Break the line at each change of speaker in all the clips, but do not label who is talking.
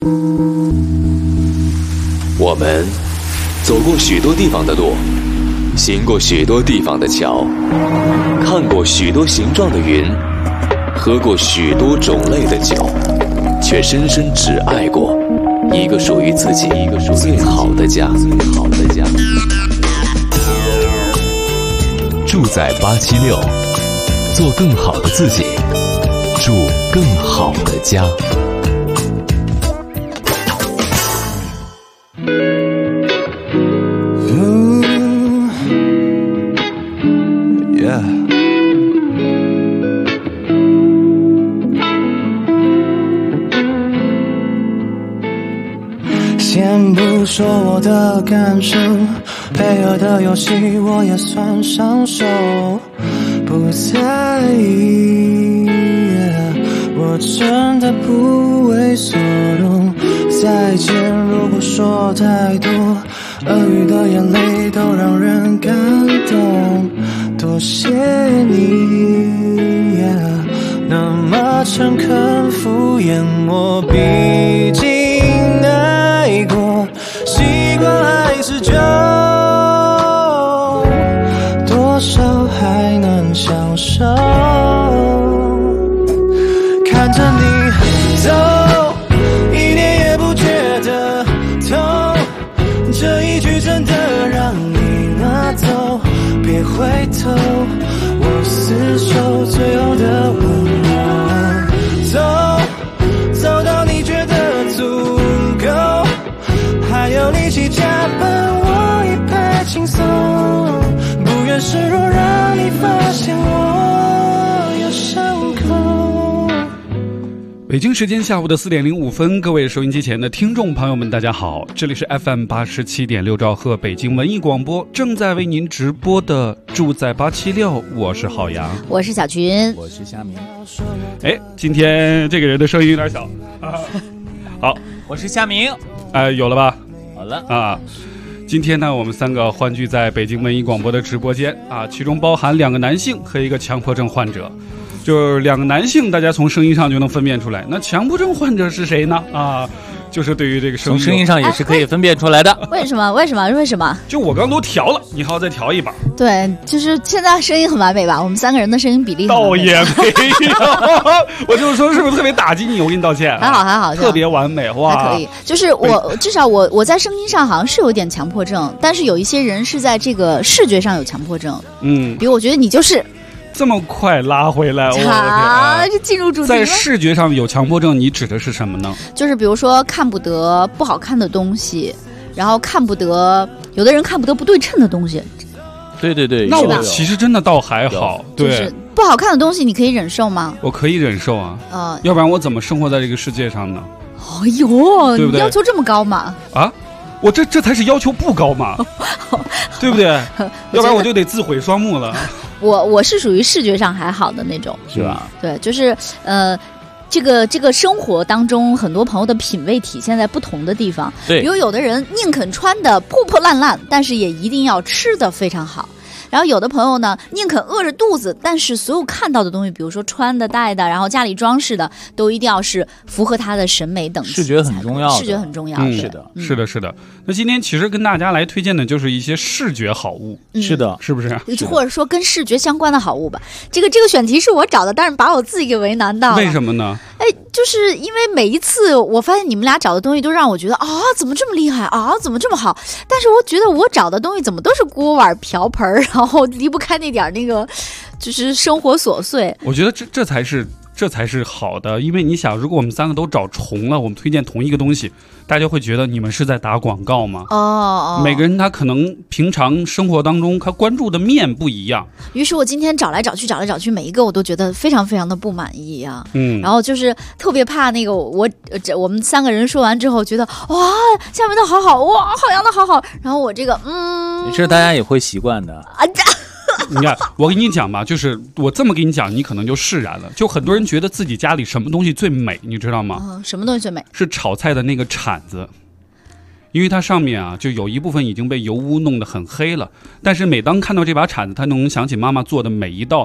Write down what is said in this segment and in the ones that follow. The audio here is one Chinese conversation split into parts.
我们走过许多地方的路，行过许多地方的桥，看过许多形状的云，喝过许多种类的酒，却深深只爱过一个属于自己最好的家。住在876，做更好的自己，住更好的家。
先不说我的感受，配合的游戏我也算上手，不在意，我真的不为所动。再见，如果说太多，鳄鱼的眼泪都让人感动。多谢你，那么诚恳敷衍我，毕竟爱过，习惯还是旧，多少还能享受。看着你走，一点也不觉得痛，这一句真的让你拿走，别回头，我厮守最后的吻我，走到你觉得足够，还有力气加班我一派轻松，不愿示弱让你发现我有伤口。
北京时间下午的4点05分，各位收音机前的听众朋友们大家好，这里是 FM 87.6兆赫北京文艺广播，正在为您直播的住在876，我是郝阳，
我是小群，
我是夏明。
今天这个人的声音有点小好，
我是夏明。
有了吧？
好了
啊。今天呢，我们3个欢聚在北京文艺广播的直播间啊，其中包含2个男性和一个强迫症患者。就是2个男性，大家从声音上就能分辨出来。那强迫症患者是谁呢？啊，就是对于这个
从声音上也是可以分辨出来的。
为什么？
就我刚都调了，你还要再调一把。
对，就是现在声音很完美吧？我们3个人的声音比例很完美。
倒也没有，我就是说是不是特别打击你？我给你道歉。
还好，
特别完美哇！
还可以，就是我至少我在声音上好像是有点强迫症，但是有一些人是在这个视觉上有强迫症。比如我觉得你就是。
这么快拉回来，
就进入主题了。
在视觉上有强迫症，你指的是什么呢？
就是比如说看不得不好看的东西，然后看不得有的人看不得不对称的东西。
对，
那我其实真的倒还好，对，
就是不好看的东西你可以忍受吗？
我可以忍受啊，要不然我怎么生活在这个世界上呢？
哎呦，
对不对？
你要求这么高吗？
啊，我这才是要求不高嘛，对不对？要不然我就得自毁双目了。
我是属于视觉上还好的那种，
是吧？
对，就是这个生活当中，很多朋友的品味体现在不同的地方。
对，
比如有的人宁肯穿的破破烂烂，但是也一定要吃的非常好。然后有的朋友呢，宁肯饿着肚子，但是所有看到的东西，比如说穿的、戴的，然后家里装饰的，都一定要是符合他的审美等级。
视觉很重要，
视觉很重要。
是的。
是的。那今天其实跟大家来推荐的就是一些视觉好物。
是的，
是不是？
或者说跟视觉相关的好物吧。这个选题是我找的，但是把我自己给为难到了。
为什么呢？
就是因为每一次我发现你们俩找的东西都让我觉得怎么这么厉害啊，怎么这么好？但是我觉得我找的东西怎么都是锅碗瓢盆，然后离不开那点那个，就是生活琐碎。
我觉得这才是好的，因为你想，如果我们3个都找重了，我们推荐同一个东西，大家会觉得你们是在打广告吗？每个人他可能平常生活当中他关注的面不一样。于
是我今天找来找去，每一个我都觉得非常非常的不满意啊。然后就是特别怕那个我们3个人说完之后，觉得哇，下面的好好，哇，好样的好好。然后我这个
没事，大家也会习惯的。
你看，我跟你讲吧，就是我这么跟你讲，你可能就释然了。就很多人觉得自己家里什么东西最美，你知道吗？
什么东西最美？是
炒菜的那个铲子，因为它上面就有一部分已经被油污弄得很黑了。但是每当看到这把铲子，他能想起妈妈做的每一道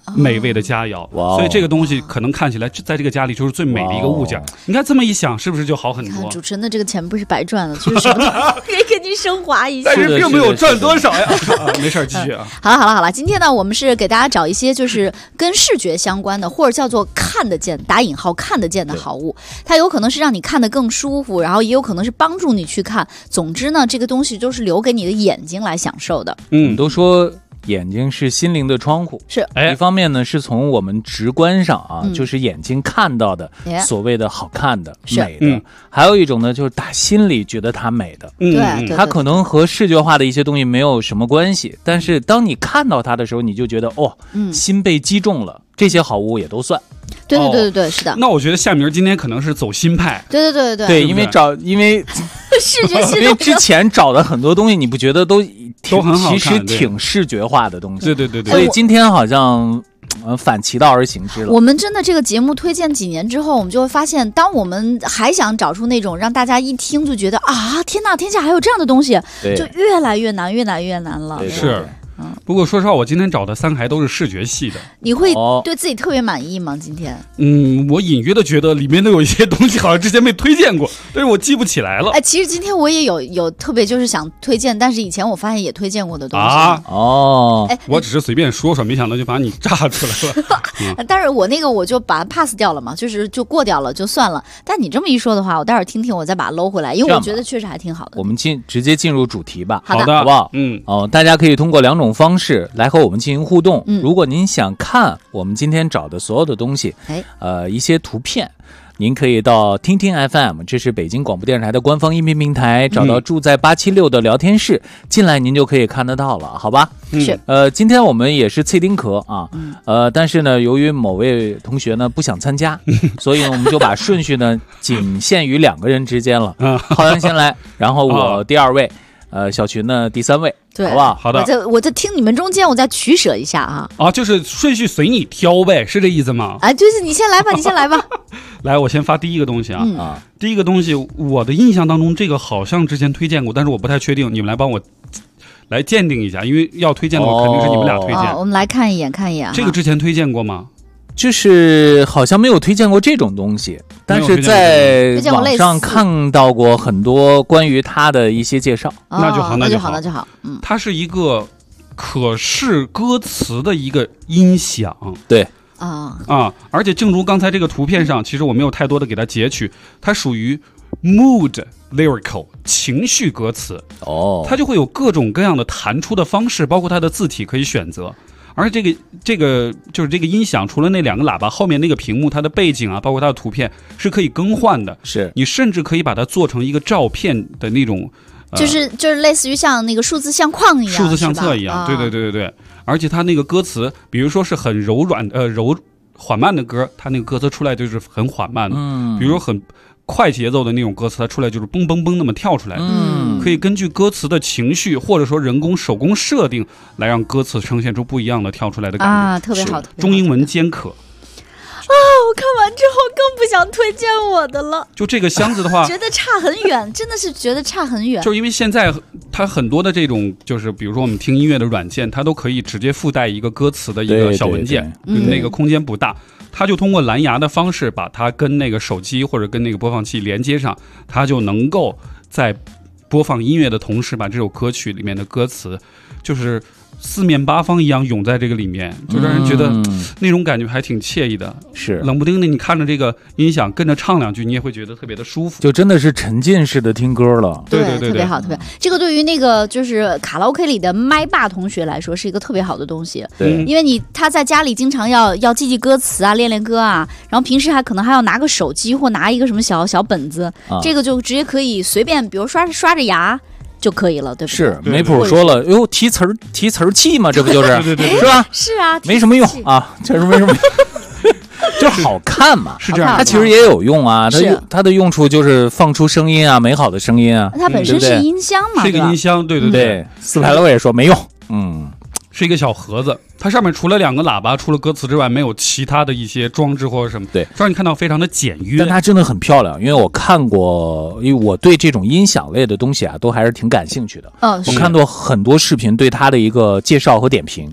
美味的佳肴，所以这个东西可能看起来在这个家里就是最美的一个物件。你看这么一想，是不是就好很多？
主持人的这个钱不是白赚了，就是什么可以给您升华一下，
但是并没有赚多少呀。没事，继续啊。
好了，今天呢，我们是给大家找一些就是跟视觉相关的，或者叫做看得见打引号看得见的好物，它有可能是让你看得更舒服，然后也有可能是帮助你去看。总之呢，这个东西都是留给你的眼睛来享受的。
都说眼睛是心灵的窗户，
是
一方面呢，是从我们直观上啊，就是眼睛看到的所谓的好看的、美的，还有一种呢，就是打心里觉得它美的。
对，
它可能和视觉化的一些东西没有什么关系，但是当你看到它的时候，你就觉得心被击中了。这些好物也都算。
对，是的。
那我觉得夏明今天可能是走心派。
对，
因为
视觉系统，
因为之前找的很多东西，你不觉得都
很好看，
其实挺视觉化的东西。
对。
所以今天好像反其道而行之了。
我们真的这个节目推荐几年之后，我们就会发现，当我们还想找出那种让大家一听就觉得啊，天哪，天下还有这样的东西，就越来越难了。
是。不过说实话，我今天找的3个还都是视觉系的。
你会对自己特别满意吗？今天？
我隐约的觉得里面都有一些东西好像之前没推荐过，但是我记不起来了。
其实今天我也有特别就是想推荐，但是以前我发现也推荐过的东西
我只是随便说说，没想到就把你炸出来了。
但是我那个我就把它 pass 掉了嘛，就过掉了就算了。但你这么一说的话，我待会儿听听，我再把它搂回来，因为我觉得确实还挺好的。
我们直接进入主题吧。
好的，
好不好？大家可以通过2种方式来和我们进行互动。如果您想看我们今天找的所有的东西，一些图片，您可以到听听 FM， 这是北京广播电视台的官方音频平台，找到住在876的聊天室，进来您就可以看得到了，好吧？
是。
今天我们也是脆丁壳啊，但是呢，由于某位同学呢不想参加，所以呢我们就把顺序呢仅限于2个人之间了。浩洋先来，然后我第2位。小群呢第3位，
对，
好不好？
好的，
我在听你们中间，我再取舍一下啊。
就是顺序随你挑呗，是这意思吗？
就是你先来吧，
来，我先发第一个东西啊。第一个东西，我的印象当中，这个好像之前推荐过，但是我不太确定，你们来帮我来鉴定一下，因为要推荐的话，肯定是你们俩推荐。
我们来看一眼
这个之前推荐过吗？
就是好像没有推荐过这种东西，但是在网上看到过很多关于它的一些介绍。
那就好。它是一个可视歌词的一个音响。
对。
而且正如刚才这个图片上，其实我没有太多的给它截取，它属于 mood lyrical 情绪歌词。它就会有各种各样的弹出的方式，包括它的字体可以选择。而这个就是这个音响，除了那2个喇叭，后面那个屏幕，它的背景啊，包括它的图片是可以更换的。
是
你甚至可以把它做成一个照片的那种，
就是类似于像那个数字相框一样，
数字相册一样。对。而且它那个歌词，比如说是很柔软缓慢的歌，它那个歌词出来就是很缓慢的。比如说很快节奏的那种歌词，它出来就是嘣嘣嘣那么跳出来。可以根据歌词的情绪，或者说人工手工设定，来让歌词呈现出不一样的跳出来的感觉。
特别好。
中英文兼可。
我看完之后更不想推荐我的了。
就这个箱子的话，
觉得差很远，真的是觉得差很远。
就因为现在它很多的这种，就是比如说我们听音乐的软件，它都可以直接附带一个歌词的一个小文件，那个空间不大。它就通过蓝牙的方式把它跟那个手机或者跟那个播放器连接上，它就能够在播放音乐的同时，把这首歌曲里面的歌词就是四面八方一样涌在这个里面，就让人觉得那种感觉还挺惬意的。
是
冷不丁的，你看着这个音响跟着唱2句，你也会觉得特别的舒服，
就真的是沉浸式的听歌了。
对，特别好，特别。这个对于那个就是卡拉 OK 里的麦霸同学来说是一个特别好的东西。
对，
因为他在家里经常要记歌词啊，练歌啊，然后平时还可能还要拿个手机或拿一个什么小本子，这个就直接可以随便，比如刷着牙就可以了，对不对？
是梅普说了，哟，提词儿器嘛，这不就是
对
是吧？
是啊，
没什么用啊，确实没什么用，就好看嘛，
是这样。
它其实也有用啊，它的用处就是放出声音啊，美好的声音啊。
它本身是音箱嘛，
是一个音箱，对。
四排楼也说没用，
是一个小盒子，它上面除了2个喇叭，除了歌词之外，没有其他的一些装置或者什么，
对，
让你看到非常的简约。
但它真的很漂亮，因为我看过，因为我对这种音响类的东西啊，都还是挺感兴趣的。我看到很多视频对它的一个介绍和点评，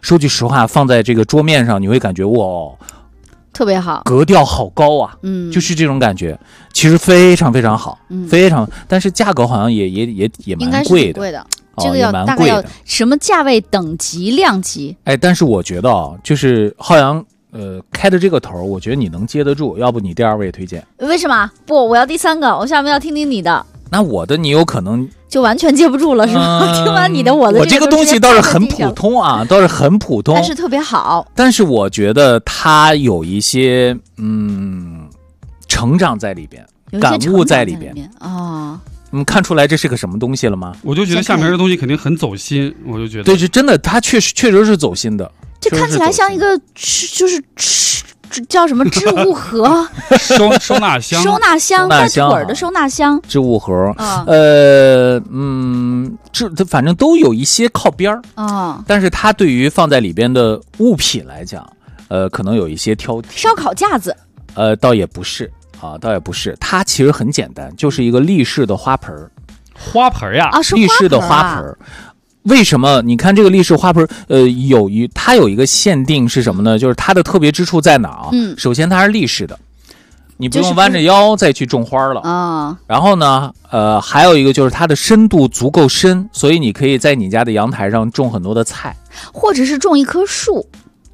说句实话，放在这个桌面上，你会感觉哇，
特别好，
格调好高啊，就是这种感觉，其实非常非常好，非常，但是价格好像也蛮贵的，
贵的。这个要大概要什么价位等级量级？
哎，但是我觉得啊，就是浩洋开的这个头，我觉得你能接得住，要不你第2位推荐？
为什么不？我要第3个，我下面要听听你的。
那我的你有可能
就完全接不住了，是吗？听完你的，我
这个东西倒是很普通啊，倒是很普通，
但是特别好。
但是我觉得它有一些成长在里边，感悟在里边
啊。
看出来这是个什么东西了吗？
我就觉得下面的东西肯定很走心，我就觉得
对，是真的，它确实是走心的。
这看起来像一个就是叫什么置物盒，
收纳箱，
带腿儿的收纳箱，
置物盒，反正都有一些靠边儿啊。但是它对于放在里边的物品来讲，可能有一些挑剔。
烧烤架子，
倒也不是。倒也不是，它其实很简单，就是一个立式的花盆。
花盆呀，
立式的花盆。为什么？你看这个立式花盆，它有一个限定是什么呢？就是它的特别之处在哪儿？首先它是立式的，你不用弯着腰再去种花了啊。然后呢，还有一个就是它的深度足够深，所以你可以在你家的阳台上种很多的菜，
或者是种一棵树。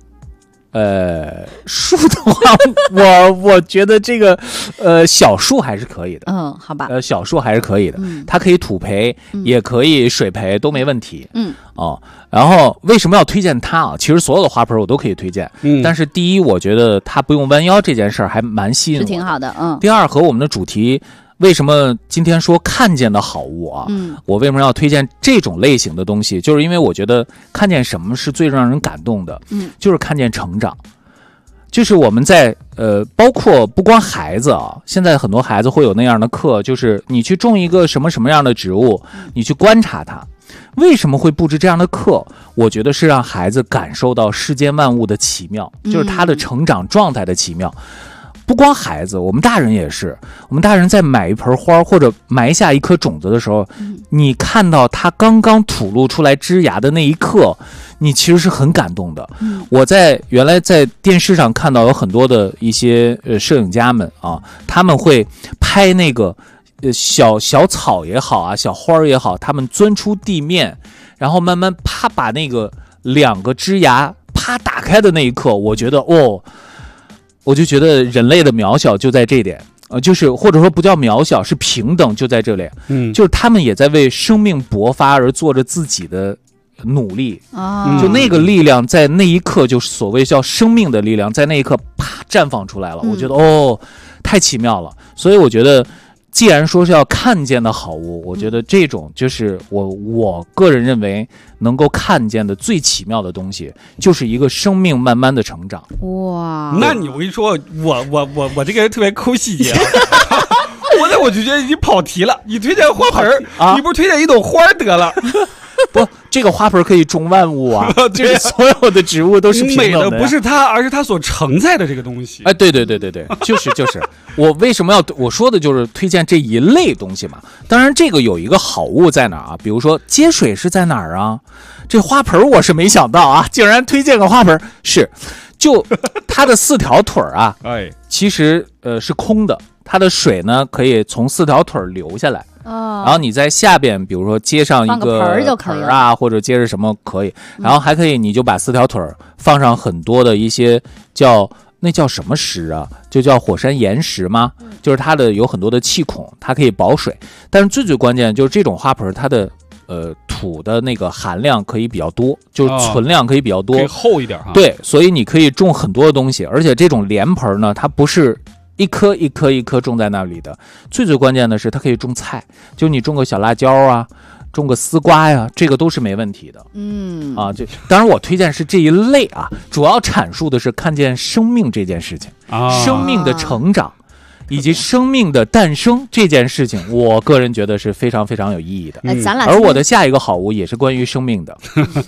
树的话，我觉得这个小树还是可以的。
好吧。
小树还是可以的，它可以土培，也可以水培，都没问题。然后为什么要推荐它啊？其实所有的花盆我都可以推荐，但是第一，我觉得它不用弯腰这件事儿还蛮吸引我的，
是挺好的。
第二，和我们的主题。为什么今天说看见的好物啊？我为什么要推荐这种类型的东西？就是因为我觉得看见什么是最让人感动的，就是看见成长。就是我们在包括不光孩子啊，现在很多孩子会有那样的课，就是你去种一个什么样的植物，你去观察它。为什么会布置这样的课？我觉得是让孩子感受到世间万物的奇妙，就是他的成长状态的奇妙。不光孩子，我们大人也是。我们大人在买一盆花或者埋下一颗种子的时候，你看到它刚刚吐露出来枝芽的那一刻，你其实是很感动的。我原来在电视上看到有很多的一些摄影家们啊，他们会拍那个小草也好啊，小花也好，他们钻出地面，然后慢慢啪把那个2个枝芽啪打开的那一刻，我觉得我就觉得人类的渺小就在这点，就是或者说不叫渺小，是平等就在这里。就是他们也在为生命勃发而做着自己的努力就那个力量在那一刻，就是所谓叫生命的力量，在那一刻啪绽放出来了。我觉得太奇妙了。所以我觉得，既然说是要看见的好物，我觉得这种就是我个人认为能够看见的最奇妙的东西，就是一个生命慢慢的成长。
哇！
那我跟你说，我这个人特别抠细节。我就觉得已经跑题了。你推荐花盆你不是推荐一朵花得了？
不，这个花盆可以种万物啊，这个所有的植物都是平等的。
美的不是它，而是它所承载的这个东西。
哎，对，就是我为什么我说的就是推荐这一类东西嘛。当然，这个有一个好物在哪儿啊？比如说接水是在哪儿啊？这花盆我是没想到啊，竟然推荐个花盆。就它的4条腿啊，其实是空的，它的水呢可以从4条腿流下来。然后你在下边，比如说接上一个盆啊，或者接着什么可以，然后还可以，你就把4条腿放上很多的一些那叫什么石啊？就叫火山岩石吗？就是它的有很多的气孔，它可以保水。但是最关键就是这种花盆，它的土的那个含量可以比较多，就是存量可以比较多，
可以厚一点哈。
对，所以你可以种很多的东西，而且这种莲盆呢，它不是一颗一颗一颗种在那里的。最关键的是，它可以种菜，就你种个小辣椒啊，种个丝瓜呀，这个都是没问题的。当然我推荐是这一类啊，主要阐述的是看见生命这件事情，生命的成长。以及生命的诞生这件事情，我个人觉得是非常非常有意义的。而我的下一个好物也是关于生命的。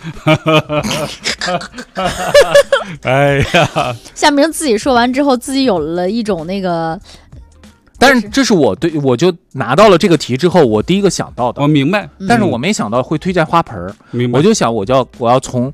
哎呀，
夏明自己说完之后，自己有了一种那个。
但是这是我就拿到了这个题之后，我第一个想到的。
我明白，
但是我没想到会推荐花盆。我就想我要从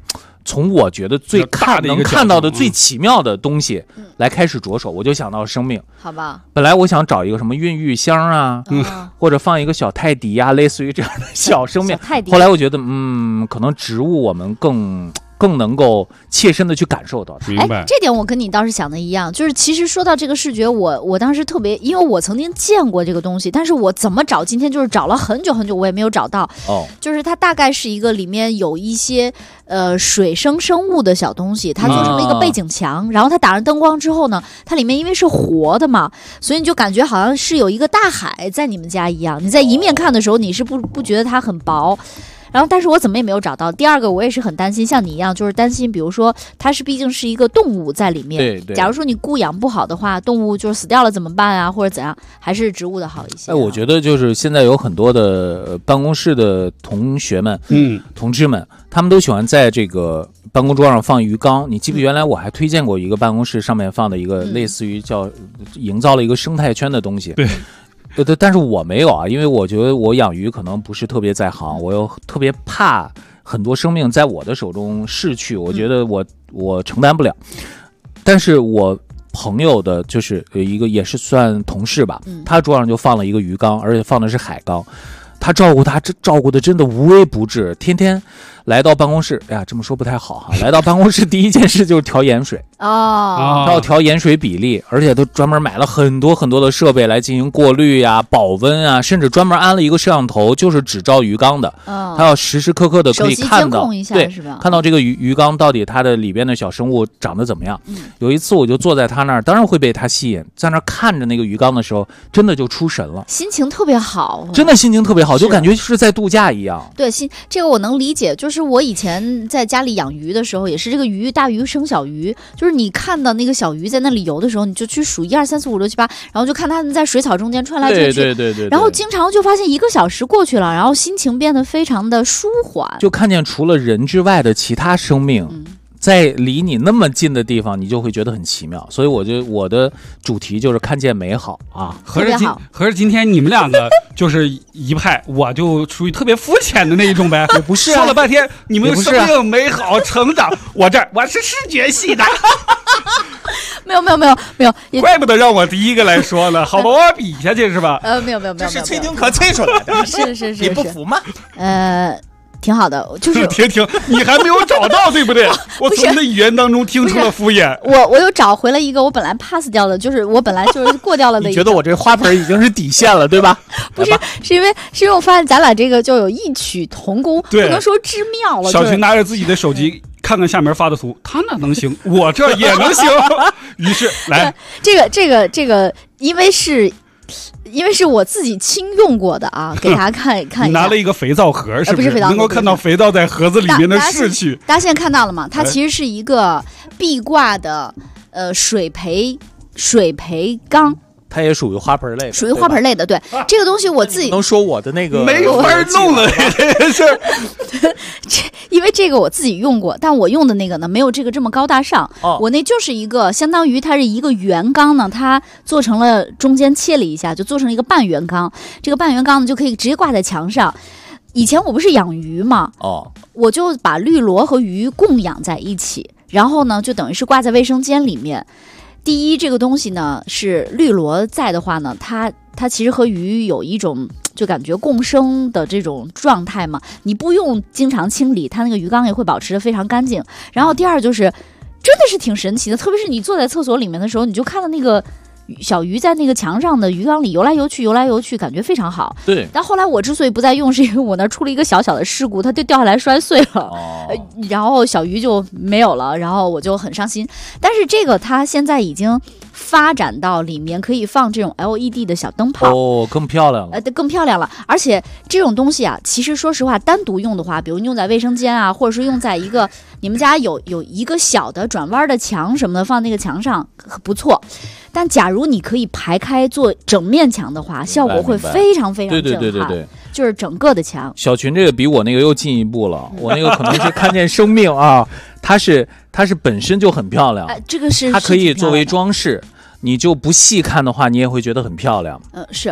从我觉得能看到的最奇妙的东西来开始着手，我就想到生命。
好吧，
本来我想找一个什么孕育箱啊，或者放一个小泰迪啊，类似于这样的小生命。后来我觉得，可能植物我们更能够切身的去感受到它。
明白，
这点我跟你倒是想的一样，就是其实说到这个视觉，我当时特别，因为我曾经见过这个东西，但是我怎么找，今天就是找了很久很久，我也没有找到。就是它大概是一个里面有一些水生生物的小东西，它做成了一个背景墙，然后它打上灯光之后呢，它里面因为是活的嘛，所以你就感觉好像是有一个大海在你们家一样。你在一面看的时候，你是不觉得它很薄。然后，但是我怎么也没有找到。第二个，我也是很担心，像你一样，就是担心，比如说它毕竟是一个动物在里面，
对，
假如说你雇养不好的话，动物就是死掉了怎么办啊，或者怎样，还是植物的好一些。
我觉得就是现在有很多的办公室的同学们，同志们，他们都喜欢在这个办公桌上放鱼缸。你记不？原来我还推荐过一个办公室上面放的一个类似于叫营造了一个生态圈的东西。
对。
但是我没有啊，因为我觉得我养鱼可能不是特别在行，我又特别怕很多生命在我的手中逝去，我觉得我承担不了。但是我朋友的就是一个也是算同事吧，他桌上就放了一个鱼缸，而且放的是海缸，他照顾的真的无微不至，天天来到办公室，哎呀，这么说不太好哈。来到办公室第一件事就是调盐水他要调盐水比例，而且都专门买了很多很多的设备来进行过滤呀、保温啊，甚至专门安了一个摄像头，就是只照鱼缸的。他要时时刻刻的可以看到，
对，
看到这个鱼缸到底它的里边的小生物长得怎么样。有一次我就坐在他那儿，当然会被他吸引，在那儿看着那个鱼缸的时候，真的就出神了，
心情特别好，
真的心情特别好，就感觉是在度假一样。
对，这个我能理解，就是我以前在家里养鱼的时候，也是这个大鱼生小鱼，就是你看到那个小鱼在那里游的时候，你就去数1、2、3、4、5、6、7、8，然后就看它们在水草中间穿来穿去，
对，
然后经常就发现1个小时过去了，然后心情变得非常的舒缓，
就看见除了人之外的其他生命。在离你那么近的地方，你就会觉得很奇妙。所以我的主题就是看见美好啊。
合着今天你们两个就是一派，我就属于特别肤浅的那一种呗。
也不是
说了半天你们生命美好成长，我是视觉系的。
没有，
怪不得让我第一个来说了，好吧，我比下去是吧？
没有，
这是崔丁可催出来的，
是，
你不服吗？
挺好的，就是
挺，你还没有找到，对不对？我从你的语言当中听出了敷衍。
我又找回了一个我本来 pass 掉的，就是我本来就是过掉了的一个。
你觉得我这花盆已经是底线了，对吧？
不是，是因为我发现咱俩这个就有异曲同工，不能说之妙了。
小群拿着自己的手机看看下面发的图，他那能行，我这也能行。于是来，
这个，因为是我自己亲用过的啊，给大家看一下。
你拿了一个肥皂盒，是不是？能够看到肥皂在盒子里面的逝去。
大家现在看到了吗？它其实是一个壁挂的水培缸。
它也属于花盆类的，
属于花盆类的。对，这个东西我自己
能说我的那个
没法弄了，这事。
因为这个我自己用过，但我用的那个呢，没有这个这么高大上。我那就是一个相当于它是一个圆缸呢，它做成了中间切了一下，就做成了一个半圆缸。这个半圆缸呢，就可以直接挂在墙上。以前我不是养鱼嘛，我就把绿萝和鱼共养在一起，然后呢，就等于是挂在卫生间里面。第一，这个东西呢是绿萝在的话呢，它其实和鱼有一种就感觉共生的这种状态嘛，你不用经常清理，它那个鱼缸也会保持得非常干净。然后第二就是真的是挺神奇的，特别是你坐在厕所里面的时候，你就看到那个小鱼在那个墙上的鱼缸里游来游去，感觉非常好。
对。
但后来我之所以不再用，是因为我那出了一个小小的事故，它就掉下来摔碎了，然后小鱼就没有了，然后我就很伤心。但是这个它现在已经发展到里面可以放这种 LED 的小灯泡，
更漂亮了。
更漂亮了。而且这种东西啊，其实说实话，单独用的话，比如用在卫生间啊，或者是用在一个你们家有一个小的转弯的墙什么的，放那个墙上不错。但假如你可以排开做整面墙的话，效果会非常非常震撼。对，就是整个的墙。
小群这个比我那个又进一步了，我那个可能是看见生命啊，它是本身就很漂亮，
这个是
它可以作为装饰，你就不细看的话，你也会觉得很漂亮。
是。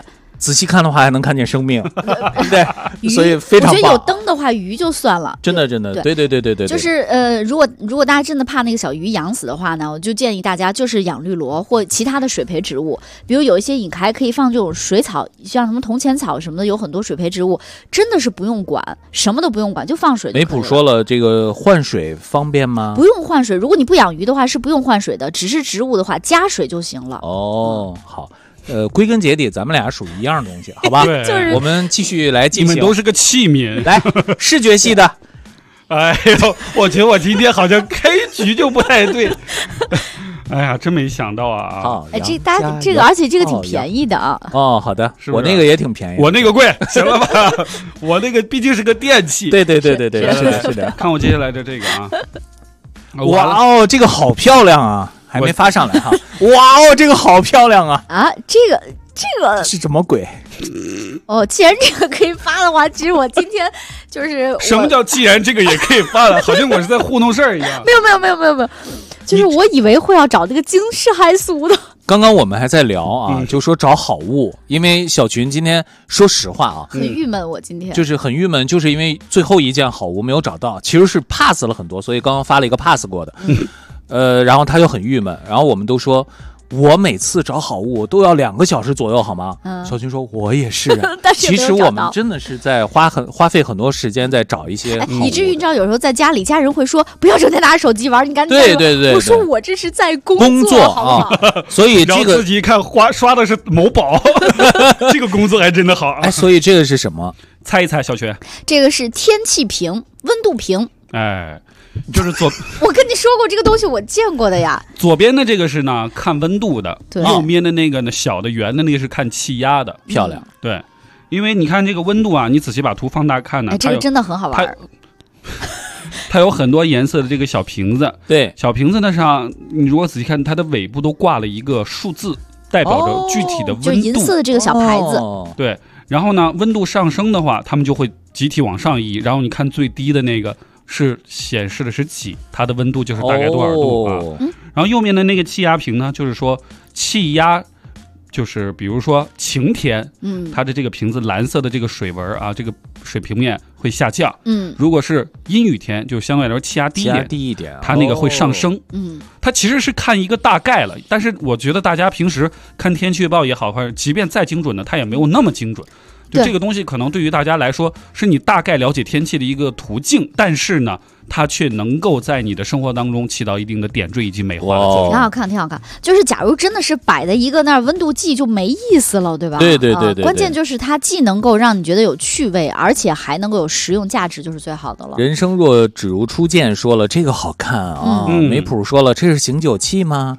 仔细看的话还能看见生命，对不对？所以非常棒。
我觉得有灯的话，鱼就算了。
真的，对。
就是如果大家真的怕那个小鱼养死的话呢，我就建议大家就是养绿萝或其他的水培植物，比如有一些你还可以放这种水草，像什么铜钱草什么的，有很多水培植物，真的是不用管，什么都不用管，就放水就可以了。
梅普说了，这个换水方便吗？
不用换水，如果你不养鱼的话是不用换水的，只是植物的话加水就行了。
哦，好。归根结底，咱们俩属于一样的东西，好吧？
对，
我们继续来进行。
你们都是个器皿。
来，视觉系的。
哎呦，我觉得我今天好像开局就不太对。哎呀，真没想到啊！
哎，这个，而且这个挺便宜的啊。
哦，好的，我那个也挺便宜，
我那个贵，行了吧？我那个毕竟是个电器。
对，是的。
看我接下来的这个啊！
哇哦，这个好漂亮啊！还没发上来哈！哇哦，这个好漂亮啊！
啊，这个
是什么鬼？
哦，既然这个可以发的话，其实我今天就是
什么叫既然这个也可以发了？好像我是在糊弄事儿一样。
没有，就是我以为会要找这个惊世骇俗的。
刚刚我们还在聊啊，就说找好物，因为小群今天说实话啊，
很郁闷，我今天
就是很郁闷，就是因为最后一件好物没有找到，其实是 pass 了很多，所以刚刚发了一个 pass 过的。然后他就很郁闷，然后我们都说，我每次找好物都要2个小时左右，好吗？小群说，我也是啊。
但是
其实我们真的是在花费很多时间在找一些好物，
以至于你知道，有时候在家里，家人会说，不要整天拿着手机玩，你赶紧。
对。
我说我这是在工
作
好不好？
所以这个
自己一看刷的是某宝，这个工作还真的好。
哎，所以这个是什么？
猜一猜，小泉。
这个是天气瓶，温度瓶。
哎。就是
我跟你说过这个东西我见过的呀。
左边的这个是呢看温度的，右边的那个呢小的圆的那个是看气压的，
漂亮。
对，因为你看这个温度啊，你仔细把图放大看呢，
这个真的很好玩。
它有很多颜色的这个小瓶子，
对，
小瓶子呢上，你如果仔细看，它的尾部都挂了一个数字，代表着具体的温度，
就银色的这个小牌子。
对，然后呢，温度上升的话，它们就会集体往上移，然后你看最低的那个。是显示的是几，它的温度就是大概多少度啊？然后右面的那个气压瓶呢，就是说气压，就是比如说晴天，它的这个瓶子蓝色的这个水纹啊，这个水平面会下降。如果是阴雨天，就相对来说气压低一点，它那个会上升。它其实是看一个大概了，但是我觉得大家平时看天气预报也好，或者即便再精准的，它也没有那么精准。就这个东西可能对于大家来说是你大概了解天气的一个途径，但是呢它却能够在你的生活当中起到一定的点缀以及美化的作用。
挺好看挺好看，就是假如真的是摆在一个那儿温度计就没意思了，对吧？
对，
关键就是它既能够让你觉得有趣味，而且还能够有实用价值，就是最好的了。
人生若只如初见说了这个好看啊，梅普说了这是醒酒器吗？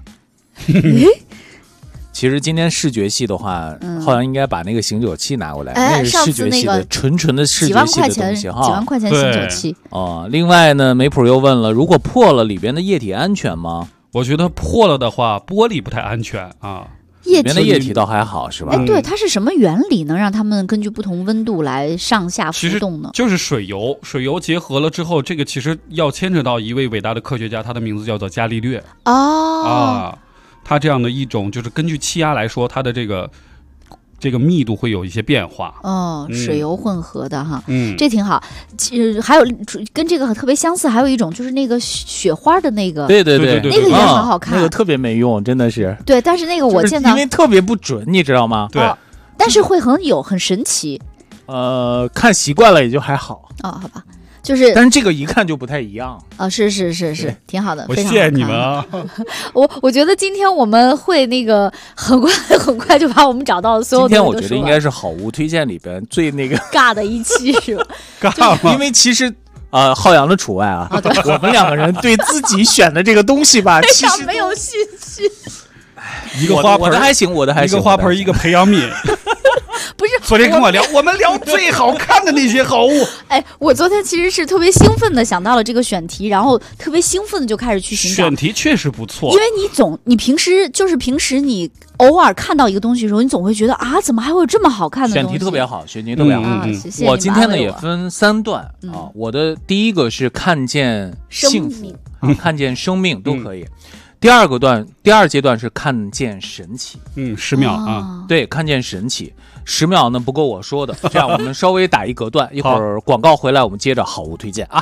其实今天视觉系的话，好像应该把那个醒酒器拿过来，那是视觉系的纯的视觉系的东西哈，
几万块钱醒酒器
哦。另外呢，梅普又问了，如果破了里边的液体安全吗？
我觉得破了的话，玻璃不太安全啊。
里面的液体倒还好是吧？
对，它是什么原理能让他们根据不同温度来上下浮动呢？
就是水油结合了之后，这个其实要牵扯到一位伟大的科学家，他的名字叫做伽利略。它这样的一种就是根据气压来说，它的这个密度会有一些变化。
水油混合的哈，这挺好。还有跟这个特别相似，还有一种就是那个雪花的那个，
对，
那个也很好看，
那个特别没用，真的是。
对，但是那个我见到，
因为特别不准，你知道吗？
对，
但是会很神奇。
看习惯了也就还好。
好吧。就是，
但是这个一看就不太一样
是，挺好的。
我谢谢你们啊！
我觉得今天我们会那个很快就把我们找到所有的。
今天我觉得应该是好物推荐里边最那个
尬的一期是吧？
尬吗？
因为其实浩洋的除外啊，我们2个人对自己选的这个东西吧，其实
没有信心。
一个花盆，
我的还行，
一个花盆，一个培养皿。
不是，
昨天跟我们聊最好看的那些好物。
我昨天其实是特别兴奋的想到了这个选题，然后特别兴奋的就开始去寻找。
选题确实不错，
因为你平时你偶尔看到一个东西的时候，你总会觉得怎么还会有这这么好看的东西？
选题特别好，选题特别好。
谢谢。
我今天呢也分3段我的第一个是看见幸福，看见生命都可以。 第二阶段是看见神奇。
10秒啊，
对，看见神奇。10秒呢不够我说的，这样我们稍微打一隔断，一会儿广告回来我们接着好物推荐啊。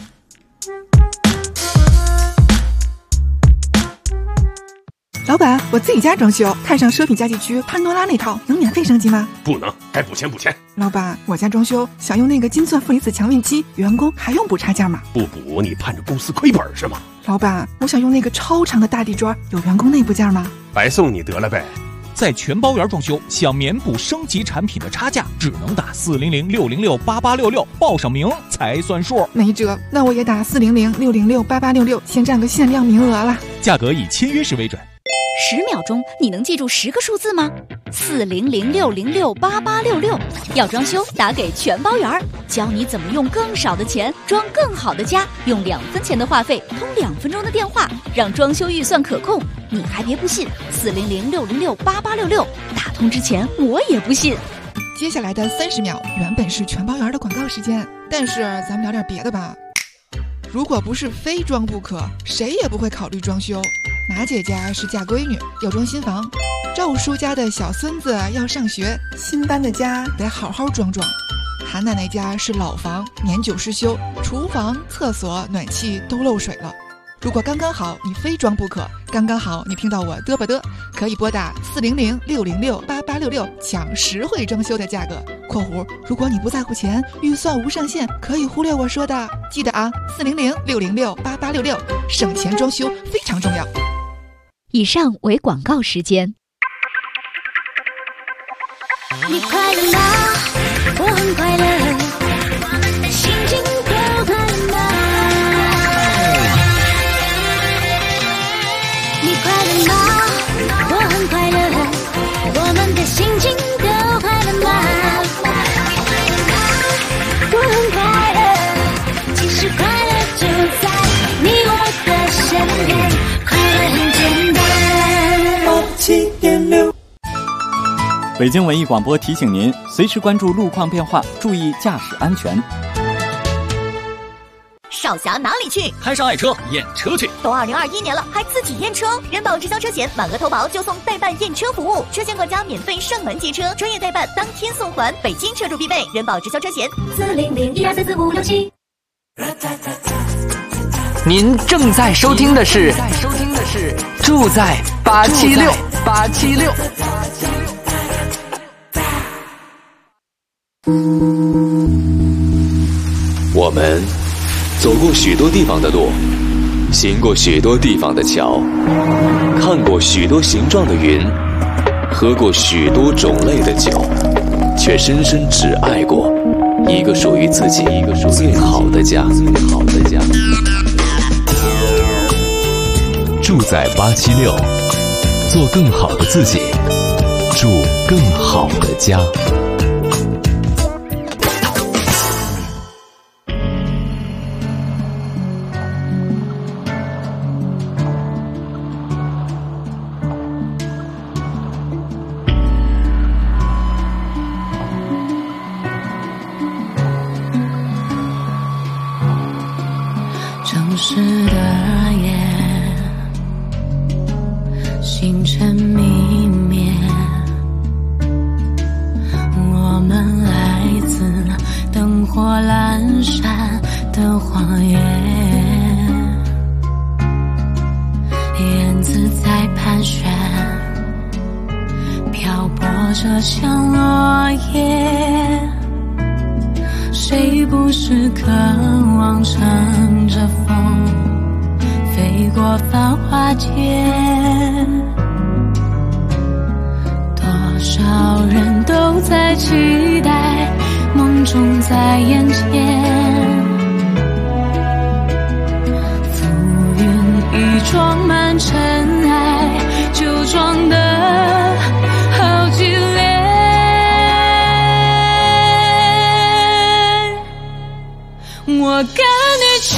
老板，我自己家装修，看上奢品家具区潘多拉那套，能免费升级吗？
不能，该补钱补钱。
老板，我家装修想用那个金钻负离子强运机，员工还用补差价吗？
不补你盼着公司亏本是吗？
老板，我想用那个超长的大地砖，有员工内部价吗？
白送你得了呗。
在全包园装修，想免补升级产品的差价，只能打400-606-8866，报上名才算数。
没辙，那我也打400-606-8866，先占个限量名额了。
价格以签约时为准。
10秒钟，你能记住10个数字吗？400-606-8866，要装修打给全包园，教你怎么用更少的钱装更好的家，用2分钱的话费通2分钟的电话，让装修预算可控。你还别不信，400-606-8866，打通之前我也不信。
接下来的30秒原本是全包园的广告时间，但是咱们聊点别的吧。如果不是非装不可，谁也不会考虑装修。马姐家是嫁闺女，要装新房；赵叔家的小孙子要上学，新搬的家得好好装装；韩奶奶家是老房，年久失修，厨房、厕所、暖气都漏水了。如果刚刚好你非装不可，刚刚好你听到我嘚吧嘚，可以拨打400-606-8866抢实惠装修的价格（括弧如果你不在乎钱，预算无上限，可以忽略我说的）。记得啊，400-606-8866，省钱装修非常重要。
以上为广告时间。
你快乐吗？我很快乐，心情都快乐吗？你快乐吗？我很快乐，我们的心情都快乐吗？我很快乐，其实快乐就在你我的身边，快乐很简单。7.6
北京文艺广播提醒您，随时关注路况变化，注意驾驶安全。
少侠哪里去？
开上爱车验车去。
都2021年了，还自己验车？人保直销车险满额投保就送代办验车服务，车险管家免费上门接车，专业代办当天送还，北京车主必备。人保直销车险400-1234567。
您正在收听的是住在876。
我们走过许多地方的路，行过许多地方的桥，看过许多形状的云，喝过许多种类的酒，却深深只爱过一个属于自己最好的家。
住在876，做更好的自己，住更好的家。
城市的夜，星辰明灭，我们来自灯火阑珊的荒野，燕子在盘旋，漂泊着像落叶，谁不是渴望乘着风飞过繁华街？多少人都在期待梦中在眼前，浮云一装满尘埃，就装得好几列。我跟你去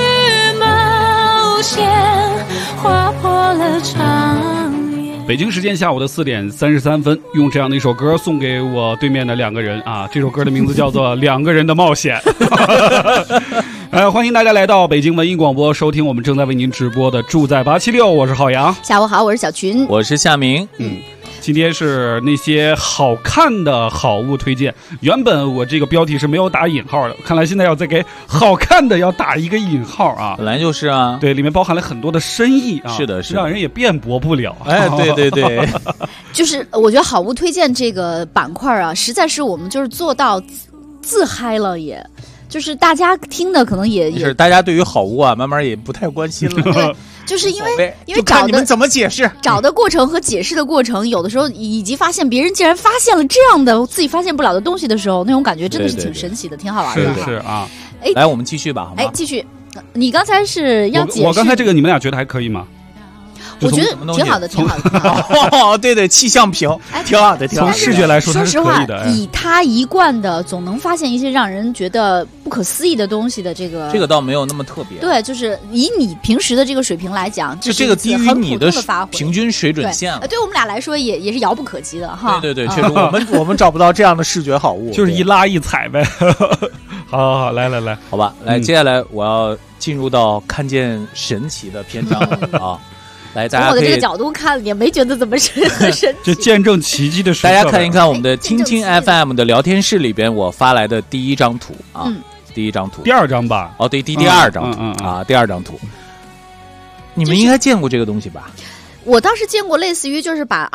冒险，划破了长夜。
北京时间下午的4点33分，用这样的一首歌送给我对面的2个人啊！这首歌的名字叫做《2个人的冒险》。 欢迎大家来到北京文艺广播，收听我们正在为您直播的住在876，我是浩洋。
下午好，我是小群，
我是夏明。
今天是那些好看的好物推荐。原本我这个标题是没有打引号的，看来现在要再给好看的要打一个引号啊。
本来就是啊，
对，里面包含了很多的深意啊。
是的，是的，
让人也辩驳不了。
哎，对对对，
就是我觉得好物推荐这个板块啊，实在是我们就是做到自嗨了也。就是大家听的可能也
是大家对于好物啊，慢慢也不太关心了。
对，就是因为
找你们怎么解释，
找的过程和解释的过程，有的时候以及发现别人竟然发现了这样的自己发现不了的东西的时候，那种感觉真的是挺神奇的，挺好玩的。
是啊，
来我们继续吧，好吗？
继续。你刚才是要解释，
我刚才这个你们俩觉得还可以吗？
我觉得挺好的，挺好的。
哦，对对，气象屏，挺好的，挺好的。
从视觉来说，
说实话，以他一贯的总能发现一些让人觉得不可思议的东西的这个
倒没有那么特别。
对，就是以你平时的这个水平来讲，
这个低于你的平均水准线了。
对我们俩来说也是遥不可及的哈。
对对对，确实我们找不到这样的视觉好物，
就是一拉一踩呗。好，来，
好吧，来，接下来我要进入到看见神奇的篇章啊。来，大家
从我的这个角度看，也没觉得怎么很神奇。
就见证奇迹的时刻。
大家看一看我们的听听 FM 的聊天室里边，我发来的第一张图啊，第一张图，
第二张吧？
哦，对，第二张图啊，第二张图，你们应该见过这个东西吧？
我当时见过类似于就是把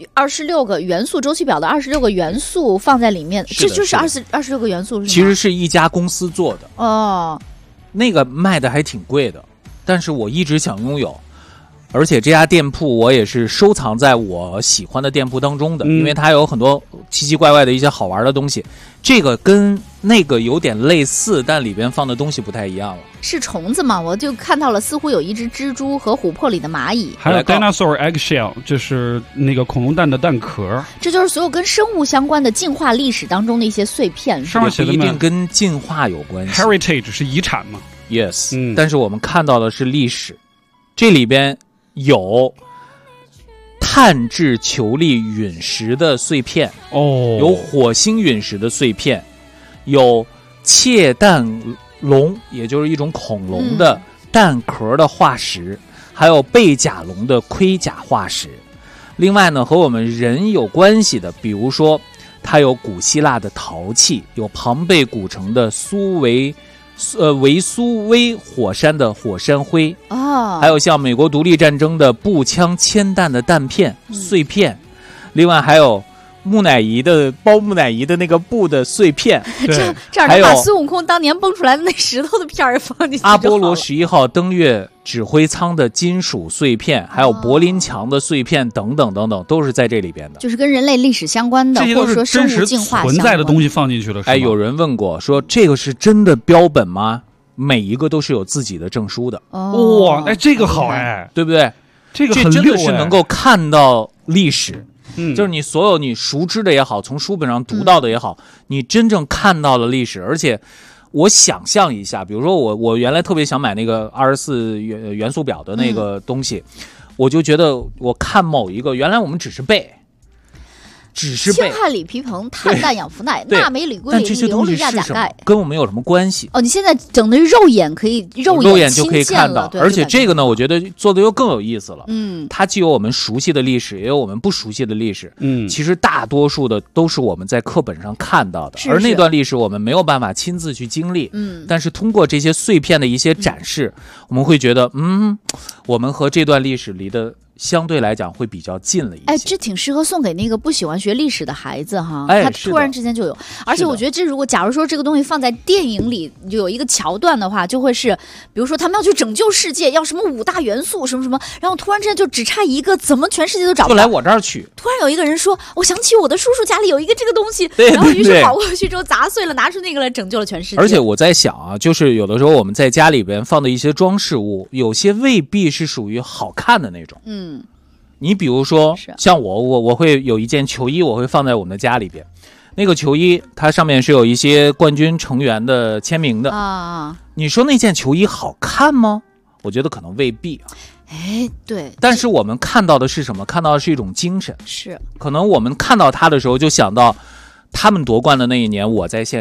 26个元素周期表的26个元素放在里面，这就是26个元素是吗？
其实是一家公司做的
哦，
那个卖的还挺贵的，但是我一直想拥有。而且这家店铺我也是收藏在我喜欢的店铺当中的，因为它有很多奇奇怪怪的一些好玩的东西。这个跟那个有点类似，但里边放的东西不太一样了。
是虫子吗？我就看到了，似乎有一只蜘蛛和琥珀里的蚂蚁，
还有 dinosaur eggshell， 就是那个恐龙蛋的蛋壳。
这就是所有跟生物相关的进化历史当中的一些碎片。
上面写的
一定跟进化有关系。
Heritage 是遗产嘛
？Yes，但是我们看到的是历史，这里边有碳质球粒陨石的碎片
哦，
有火星陨石的碎片，有窃蛋龙，也就是一种恐龙的蛋壳的化石，还有背甲龙的盔甲化石。另外呢，和我们人有关系的，比如说它有古希腊的陶器，有庞贝古城的维苏威火山的火山灰
哦，
还有像美国独立战争的步枪铅弹的弹片碎片，另外还有包木乃伊的那个布的碎片，
这样能把孙悟空当年蹦出来的那石头的片儿放进去。
阿波罗11号登月指挥舱的金属碎片，还有柏林墙的碎片等等等等，都是在这里边的，
就是跟人类历史相关的，或者说生物进化
存在的东西放进去了。
哎，有人问过说这个是真的标本吗？每一个都是有自己的证书的。
哇，哎，这个好哎，
对不对？
这个很
真的是能够看到历史。就是你所有你熟知的也好，从书本上读到的也好，你真正看到了历史。而且我想象一下，比如说我原来特别想买那个24元素表的那个东西，我就觉得我看某一个，原来我们只是背
氢氦锂铍硼碳氮氧氟氖钠镁铝硅磷硫氯亚钾钙，
跟我们有什么关系？
哦，你现在整的肉眼可以
肉眼就可以看到，而且这个呢，我觉得做的又更有意思了。它既有我们熟悉的历史，也有我们不熟悉的历史。其实大多数的都是我们在课本上看到的，而那段历史我们没有办法亲自去经历。但是通过这些碎片的一些展示，我们会觉得，我们和这段历史离得相对来讲会比较近了一些。
哎，这挺适合送给那个不喜欢学历史的孩子哈，
他
突然之间就有。而且我觉得这如果假如说这个东西放在电影里就有一个桥段的话，就会是比如说他们要去拯救世界，要什么5大元素什么什么，然后突然之间就只差一个，怎么全世界都找不到，
就来我这儿取。
突然有一个人说，我想起我的叔叔家里有一个这个东西，
对，
然后于是跑过去之后砸碎了，拿出那个来拯救了全世界。
而且我在想啊，就是有的时候我们在家里边放的一些装饰物，有些未必是属于好看的那种。你比如说像我会有一件球衣，我会放在我们的家里边。那个球衣它上面是有一些冠军成员的签名的啊。你说那件球衣好看吗？我觉得可能未必啊。
哎，对。
但是我们看到的是什么？看到的是一种精神。
是。
可能我们看到它的时候就想到他们夺冠的那一年我在现场，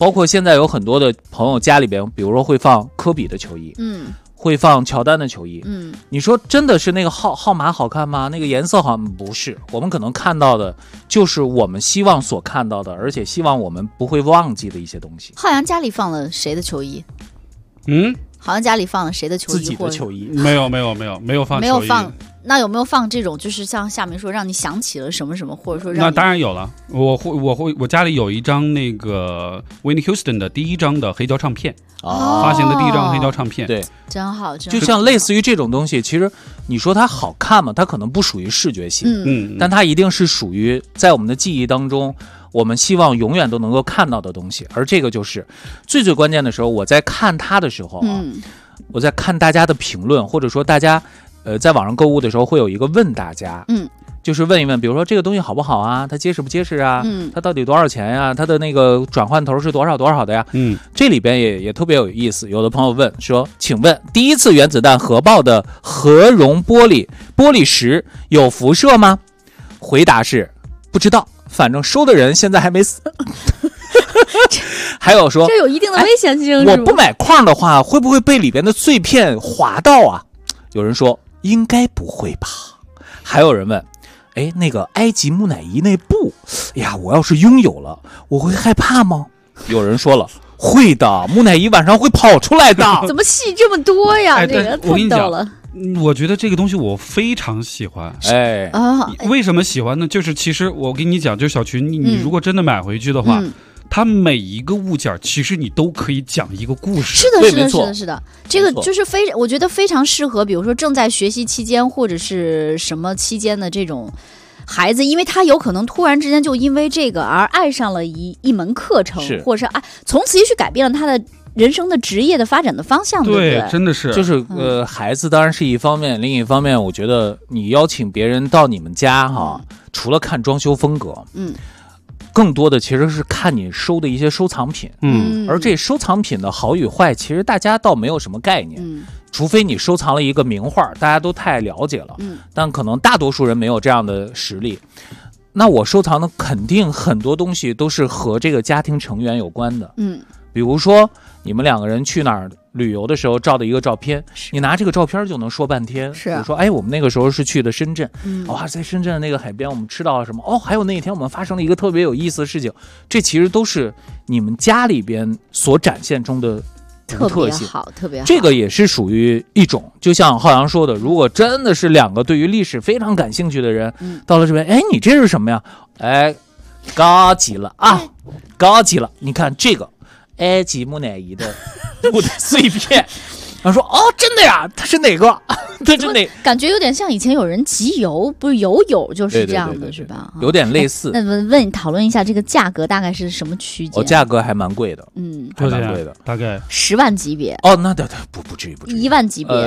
包括现在有很多的朋友家里边，比如说会放科比的球衣，会放乔丹的球衣，你说真的是那个号码好看吗？那个颜色好吗？不是，我们可能看到的就是我们希望所看到的，而且希望我们不会忘记的一些东西。
浩洋家里放了谁的球衣？好像家里放了谁的球衣？
自己的球衣？
没有放球衣，
没有放。那有没有放这种，就是像下面说让你想起了什么什么，或者说让你？
那当然有了，我家里有一张那个 Whitney Houston 的第一张的黑胶唱片，发行的第一张黑胶唱片，
对，
真好，
就像类似于这种东西，其实你说它好看嘛，它可能不属于视觉性，但它一定是属于在我们的记忆当中，我们希望永远都能够看到的东西。而这个就是最关键的时候，我在看它的时候我在看大家的评论，或者说大家在网上购物的时候会有一个问大家，就是问一问，比如说这个东西好不好啊，它结实不结实啊，它到底多少钱呀，它的那个转换头是多少的呀，这里边也特别有意思。有的朋友问说，请问第一次原子弹核爆的核融玻璃石有辐射吗？回答是不知道，反正收的人现在还没死。还有说
这有一定的危险性，
我不买矿的话会不会被里边的碎片划到啊？有人说应该不会吧。还有人问，那个埃及木乃伊那布，呀，我要是拥有了我会害怕吗？有人说了，会的，木乃伊晚上会跑出来的。
怎么戏这么多呀？这个太逗了。
我觉得这个东西我非常喜欢，为什么喜欢呢？就是其实我跟你讲，就是小群，你如果真的买回去的话，它每一个物件其实你都可以讲一个故事。
是的，这个就是我觉得非常适合，比如说正在学习期间或者是什么期间的这种孩子，因为他有可能突然之间就因为这个而爱上了一门课程，或者是从此也许改变了他的人生的职业的发展的方向，对不对？
真的是，
就是孩子当然是一方面，另一方面，我觉得你邀请别人到你们家除了看装修风格，更多的其实是看你收的一些收藏品，而这收藏品的好与坏，其实大家倒没有什么概念，除非你收藏了一个名画，大家都太了解了，但可能大多数人没有这样的实力。那我收藏的肯定很多东西都是和这个家庭成员有关的，比如说你们两个人去哪儿旅游的时候照的一个照片，你拿这个照片就能说半天。比如说，我们那个时候是去的深圳，哇，在深圳的那个海边我们吃到了什么？还有那一天我们发生了一个特别有意思的事情。这其实都是你们家里边所展现中的独特性，
特别好。
这个也是属于一种，就像浩洋说的，如果真的是两个对于历史非常感兴趣的人，到了这边，你这是什么呀？高级了啊，高级了！你看这个。埃及木乃伊的布的碎片，然后说真的呀，它是哪个？对，是哪？
感觉有点像以前有人集邮，不是友就是这样的，是吧？
有点类似。
那问你讨论一下这个价格大概是什么区间？
价格还蛮贵的，还蛮贵的，
大概
10万级别。
那不至于
，1万级别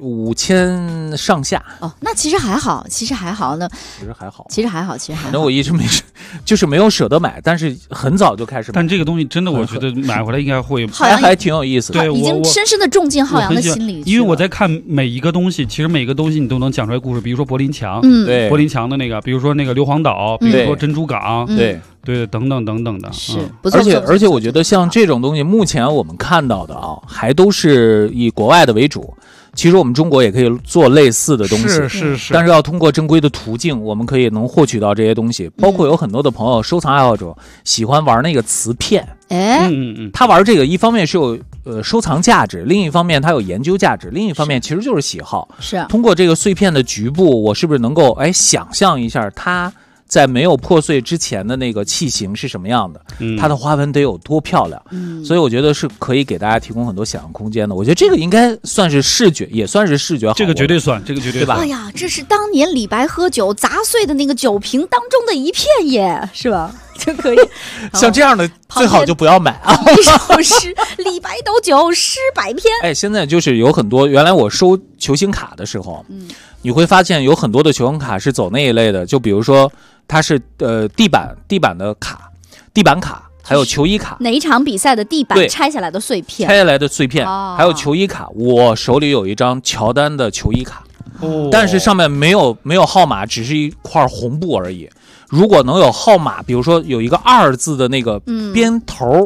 ，5000上下。
那其实还好，那其实还好。
反正我一直就是没有舍得买，但是很早就开始买。
但这个东西真的，我觉得买回来应该会
还挺有意思的。
对，
已经深深的种进浩洋的心里。
因为我在看每一个东西，其实每个东西你都能讲出来故事。比如说柏林墙，
对，
柏林墙的那个，比如说那个硫磺岛，比如说珍珠港，对，等等的。
是，
而且我觉得像这种东西，目前我们看到的还都是以国外的为主。其实我们中国也可以做类似的东西，
是，
但是要通过正规的途径，我们可以能获取到这些东西。包括有很多的朋友，收藏爱好者喜欢玩那个瓷片，他玩这个一方面是有收藏价值，另一方面它有研究价值，另一方面其实就是喜好。
是
通过这个碎片的局部，我是不是能够想象一下它在没有破碎之前的那个器型是什么样的，它的花纹得有多漂亮，所以我觉得是可以给大家提供很多想象空间的。我觉得这个应该算是视觉，也算是视觉好。
这个绝对算，
对吧？
哎呀，这是当年李白喝酒砸碎的那个酒瓶当中的一片耶，是吧？就可以
像这样的最好就不要买啊！
一首诗，李白斗酒诗百篇。
现在就是有很多，原来我收球星卡的时候，你会发现有很多的球星卡是走那一类的，就比如说它是地板的卡，地板卡，还有球衣卡，
哪一场比赛的地板拆下来的碎片，
还有球衣卡。我手里有一张乔丹的球衣卡，但是上面没有号码，只是一块红布而已。如果能有号码，比如说有一个2字的那个边头，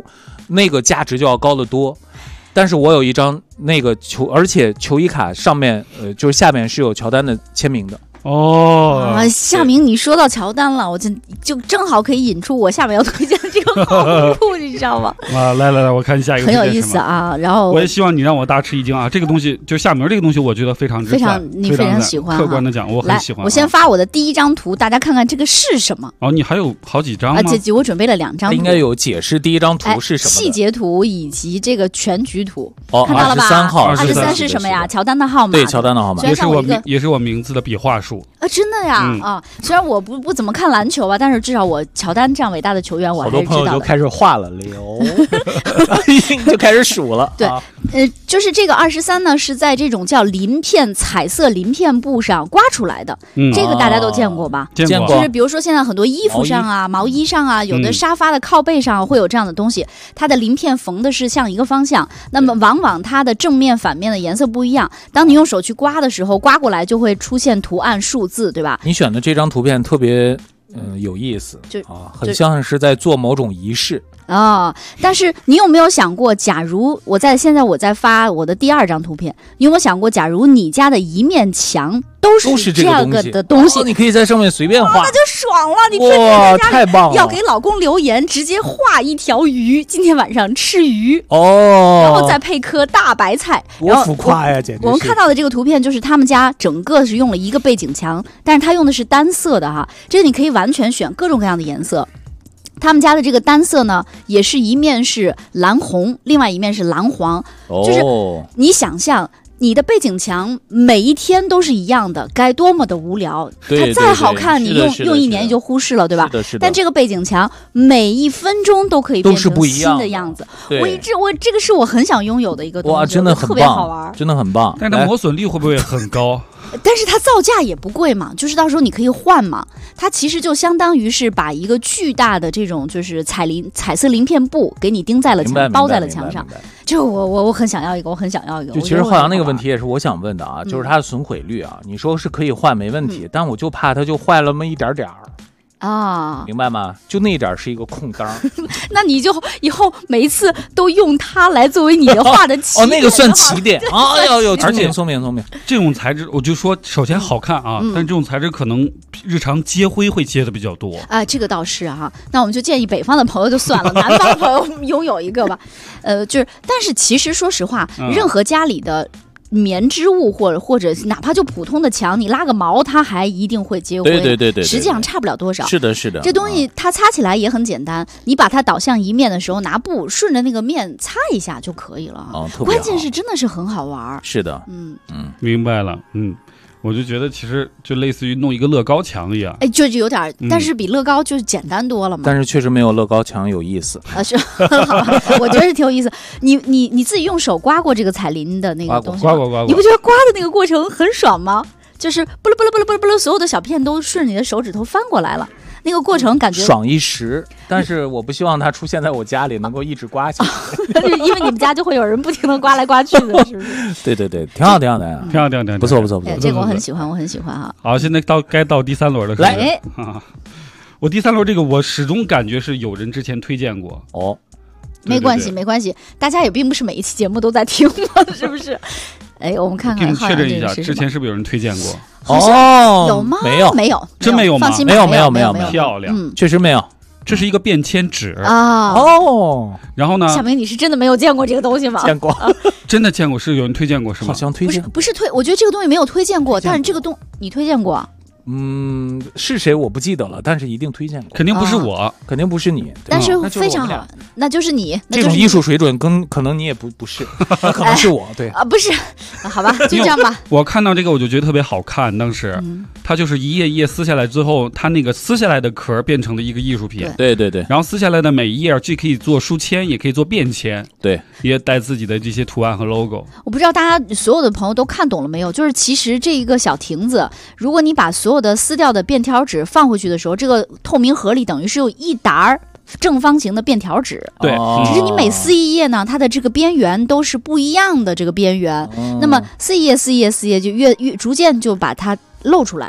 那个价值就要高得多。但是我有一张那个而且球衣卡上面就是下面是有乔丹的签名的。
夏明，你说到乔丹了，我就正好可以引出我下面要推荐的这个好物，你知道吗？
来，我看下一个
很有意思啊。然后
我也希望你让我大吃一惊啊！这个东西就夏明这个东西，我觉得非常
你非常喜欢。
客观的讲，我很喜欢。
我先发我的第一张图，大家看看这个是什么。
你还有好几张吗？
我准备了2张图，
应该有解释第一张图是什么
细节图以及这个全局图。
看
到了吧
？23号
，23是什么呀？乔丹的号码。
对，乔丹的号码
也是我名字的笔画数。
真的呀，虽然我不怎么看篮球吧，但是至少我乔丹这样伟大的球员，我还是知道的。
好多朋友就开始画了就开始数了。
对，就是这个23呢，是在这种叫彩色鳞片布上刮出来的，这个大家都见过吧？
见过。
就是比如说现在很多衣服上啊、毛衣上啊，有的沙发的靠背上会有这样的东西，它的鳞片缝的是向一个方向，那么往往它的正面、反面的颜色不一样。当你用手去刮的时候，刮过来就会出现图案、数字，对吧？
你选的这张图片特别有意思，很像是在做某种仪式
但是你有没有想过，假如现在我在发我的第2张图片，你有没有想过，假如你家的一面墙都是这样的东西，
你可以在上面随便画，
那就爽了。你天天在家里
太棒了，
要给老公留言，直接画一条鱼，今天晚上吃鱼然后再配颗大白菜，
多浮夸呀！简直是。
我们看到的这个图片就是他们家整个是用了一个背景墙，但是他用的是单色的哈，这个你可以完全选各种各样的颜色。他们家的这个单色呢，也是一面是蓝红，另外一面是蓝黄，就是你想象你的背景墙每一天都是一样的，该多么的无聊。它再好看，你用一年也就忽视了，对吧？但这个背景墙每一分钟都可以变成新的样子。我这个是我很想拥有的一个东西，
真的很棒，
特别好玩，
真的很棒。
但它磨损率会不会很高？
但是它造价也不贵嘛，就是到时候你可以换嘛。它其实就相当于是把一个巨大的这种就是彩色鳞片布给你钉在了墙，包在了墙上。就我很想要一个，我很想要一个。
就其实浩洋那个问题也是我想问的啊，就是它的损毁率啊，你说是可以换没问题，但我就怕它就坏了那么一点点儿。明白吗？就那点是一个空当
那你就以后每一次都用它来作为你的画的起点
那个算起点而且聪明
这种材质我就说首先好看啊，但是这种材质可能日常接灰会接的比较多
这个倒是啊。那我们就建议北方的朋友就算了，南方的朋友拥有一个吧但是其实说实话，任何家里的棉织物或者哪怕就普通的墙，你拉个毛它还一定会接灰，
对，
实际上差不了多少。
是的
这东西它擦起来也很简单，你把它倒向一面的时候，拿布顺着那个面擦一下就可以了关键是真的是很好玩。
是的
明白了我就觉得其实就类似于弄一个乐高墙一样，
就有点但是比乐高就简单多了嘛。
但是确实没有乐高墙有意思
是很好我觉得是挺有意思。你自己用手刮过这个彩鳞的那个东西吗？
刮过。
你不觉得刮的那个过程很爽吗？就是不噜，所有的小片都顺着你的手指头翻过来了。那个过程感觉
爽一时，但是我不希望它出现在我家里，能够一直刮下去
因为你们家就会有人不停的刮来刮去的，是不是？
对，挺好的，
不错，
这个我很喜欢啊。
好，现在该到第3轮了，
来
我第3轮这个我始终感觉是有人之前推荐过
没关系，大家也并不是每一期节目都在听嘛，是不是？我们看看，
确认一下，之前是不是有人推荐过？
有吗？
没有，
真没有吗？
放心，
没有，
漂亮，
确实没有。
这是一个便签纸然后呢？
小明，你是真的没有见过这个东西吗？
见过，
真的见过，是有人推荐过是吗？
好像推荐
不是我觉得这个东西没有推荐过，但是这个你推荐过。
是谁我不记得了，但是一定推荐过。
肯定不是我，
肯定不是你，
但是非常好，那就是你。
这种艺术水准可能你也不是，那可能是我。对
不是，好吧，就这样吧。
我看到这个我就觉得特别好看，当时它就是一页一页撕下来之后，它那个撕下来的壳变成了一个艺术品。
对，
然后撕下来的每一页既可以做书签，也可以做便签，
对，
也带自己的这些图案和 logo。
我不知道大家所有的朋友都看懂了没有？就是其实这一个小亭子，如果你把所有的撕掉的便条纸放回去的时候，这个透明盒里等于是有一沓正方形的便条纸。
对，
只是你每撕一页呢，它的这个边缘都是不一样的这个边缘。那么撕一页就越逐渐就把它露出来了。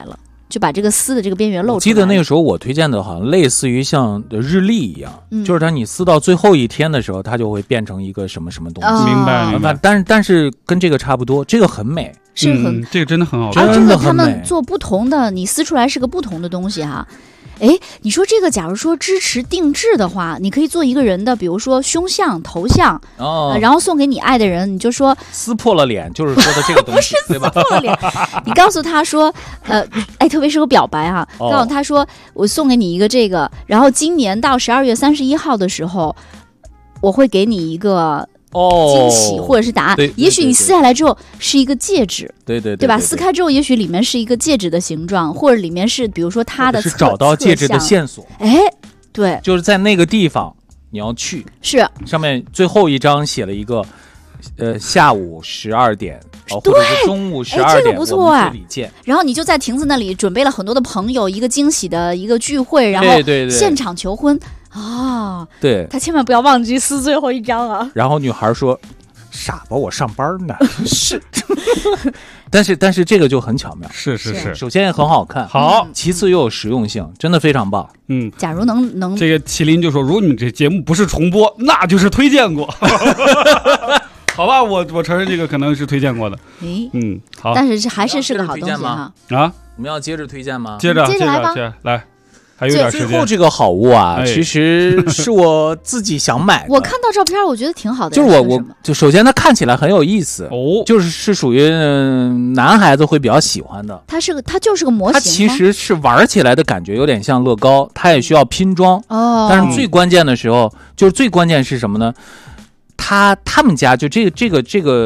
就把这个丝的这个边缘露出来。
记得那个时候我推荐的好像类似于像日历一样，就是它你撕到最后一天的时候，它就会变成一个什么什么东西。
明白。
但是跟这个差不多，这个很美，
是很
这个真的很好看。
而这个他们做不同的，你撕出来是个不同的东西哈。哎，你说这个，假如说支持定制的话，你可以做一个人的，比如说胸像、头像，然后送给你爱的人，你就说
撕破了脸，就是说的这个东西，
不是撕破了脸，你告诉他说，特别适合表白哈，告诉他说，我送给你一个这个，然后今年到12月31号的时候，我会给你一个。惊喜或者是答案，也许你撕下来之后是一个戒指，对吧？撕开之后，也许里面是一个戒指的形状，或者里面是比如说它的
是找到戒指的线索。
哎，对，
就是在那个地方你要去，
是
上面最后一张写了一个下午12点，或者是中午12点，
这个不错哎。
礼见，
然后你就在亭子那里准备了很多的朋友，一个惊喜的一个聚会，然后现场求婚。
对，
他千万不要忘记撕最后一张啊！
然后女孩说：“傻吧，我上班呢。”是，但是这个就很巧妙，
是。
首先也很好看，
好，
其次又有实用性，真的非常棒。
假如能
这个麒麟就说，如果你这节目不是重播，那就是推荐过。好吧，我承认这个可能是推荐过的。好，
但是还是个好东西哈。
我们要接着推荐吗？
接着来。还有点时间。
最后这个好物啊，其实是我自己想买的。
我看到照片，我觉得挺好的。
就是我就首先它看起来很有意思就是属于男孩子会比较喜欢的。
它就是个模型。
它其实是玩起来的感觉有点像乐高，它也需要拼装但是最关键的时候，就是最关键是什么呢？他们家就这个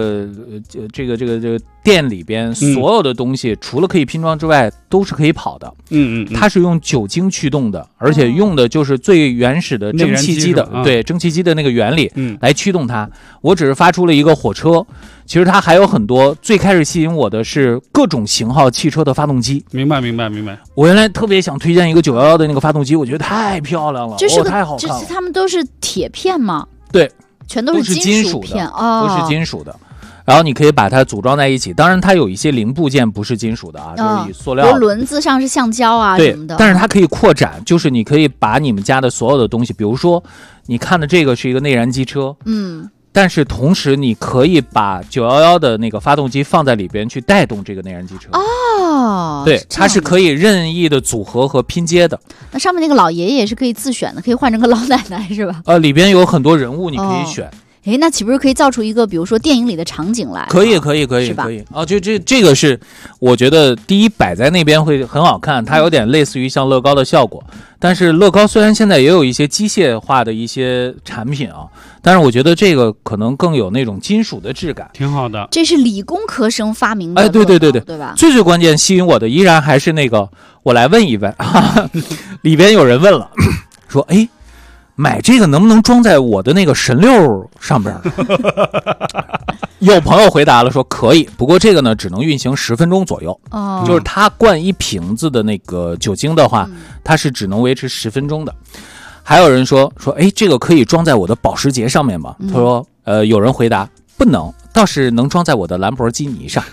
店里边所有的东西，除了可以拼装之外，都是可以跑的。它是用酒精驱动的，而且用的就是最原始的蒸汽机的，蒸汽机的那个原理来驱动它。我只是发出了一个火车，其实它还有很多。最开始吸引我的是各种型号汽车的发动机。
明白。
我原来特别想推荐一个911的那个发动机，我觉得太漂亮了，太好看了。
他们都是铁片吗？
对。
全都是金属片
都是金属的，然后你可以把它组装在一起。当然，它有一些零部件不是金属的就是以塑料。
比如轮子上是橡胶什么的。
但是它可以扩展，就是你可以把你们家的所有的东西，比如说你看的这个是一个内燃机车，但是同时你可以把911的那个发动机放在里边去带动这个内燃机车。对，它是可以任意的组合和拼接的。
那上面那个老爷爷也是可以自选的，可以换成个老奶奶是吧？
里边有很多人物你可以选。
那岂不是可以造出一个比如说电影里的场景来？
可以是吧？就这个是我觉得第一摆在那边会很好看，它有点类似于像乐高的效果。但是乐高虽然现在也有一些机械化的一些产品但是我觉得这个可能更有那种金属的质感，
挺好的。
这是理工科生发明的，
对吧？最关键吸引我的依然还是那个，我来问一问里边有人问了说买这个能不能装在我的那个神六上边？有朋友回答了说可以，不过这个呢只能运行10分钟左右。就是它灌一瓶子的那个酒精的话，它是只能维持10分钟的。还有人说这个可以装在我的保时捷上面吗？他说有人回答不能，倒是能装在我的兰博基尼上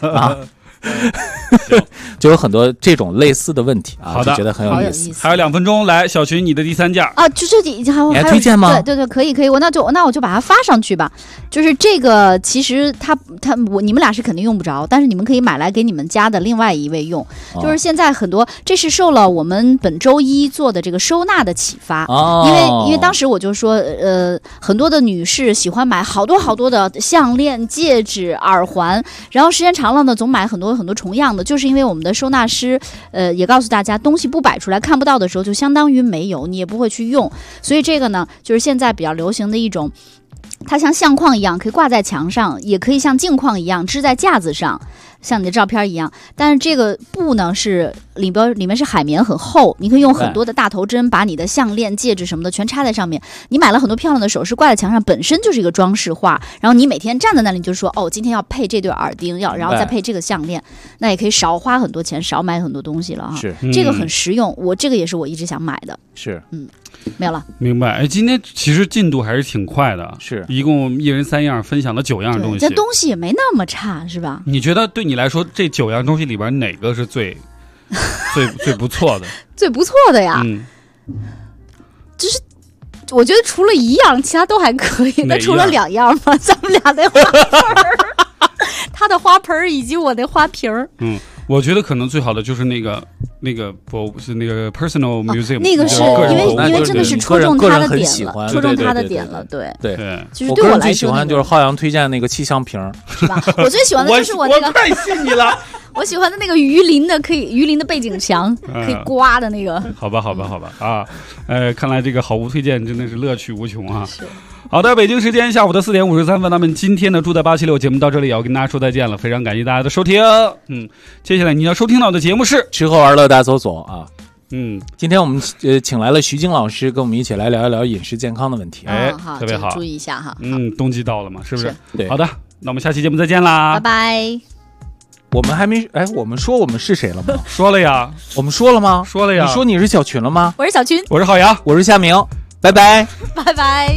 就有很多这种类似的问题
好的，
就觉得很有意思。
还有2分钟，来，小群你的第3件
就这里还有
推荐吗？
对，可以，那我就把它发上去吧。就是这个，其实你们俩是肯定用不着，但是你们可以买来给你们家的另外一位用。就是现在很多，这是受了我们本周一做的这个收纳的启发。因为当时我就说，很多的女士喜欢买好多的项链、戒指、耳环，然后时间长了呢，总买很多重样的，就是因为我们的收纳师也告诉大家，东西不摆出来看不到的时候，就相当于没有，你也不会去用。所以这个呢，就是现在比较流行的一种，它像相框一样可以挂在墙上，也可以像镜框一样支在架子上，像你的照片一样。但是这个布呢是里面是海绵，很厚，你可以用很多的大头针把你的项链、戒指什么的全插在上面。你买了很多漂亮的首饰挂在墙上，本身就是一个装饰画，然后你每天站在那里就说今天要配这对耳钉，然后再配这个项链，那也可以少花很多钱，少买很多东西了
是
这个很实用，这个也是我一直想买的。
是
没有了。
明白。今天其实进度还是挺快的，
是
一共一人3样，分享了9样东西。
这东西也没那么差，是吧？
你觉得对你来说，这9样东西里边哪个是最最不错的，
最不错的呀。就是我觉得除了一样，其他都还可以。那除了2样吗？咱们俩那花盆儿，他的花盆儿以及我的花瓶儿。
我觉得可能最好的就是那个不是那个 personal museum，
那个是因为真的是戳中他的点了，戳中他的点了，对。就是对我来说，
最喜欢就是浩洋推荐那个气象瓶，
是吧？我最喜欢的就是我那个，
我太信你了。
我喜欢的那个鱼鳞的背景墙，可以刮的那个。
好吧啊，看来这个好物推荐真的是乐趣无穷啊。好的，北京时间下午的4点53分，那么今天的住在876节目到这里也要跟大家说再见了，非常感谢大家的收听。接下来你要收听到的节目是
吃喝玩乐大搜索啊。今天我们请来了徐晶老师，跟我们一起来聊一聊饮食健康的问题。
好，
特别好，
注意一下哈。
冬季到了嘛，是不是？
对。
好的，那我们下期节目再见啦，
拜拜。
我们还没我们说我们是谁了吗？
说了呀。
我们说了吗？
说了呀。
你说你是小群了吗？
我是小群，
我是浩洋，
我是夏明，拜拜，
拜拜。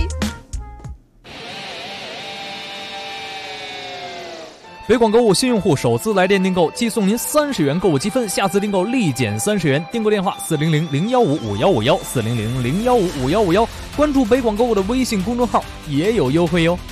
北广购物新用户首次来电订购即送您30元购物积分，下次订购立减30元。订购电话400-015-5151，400-015-5151，关注北广购物的微信公众号也有优惠哟。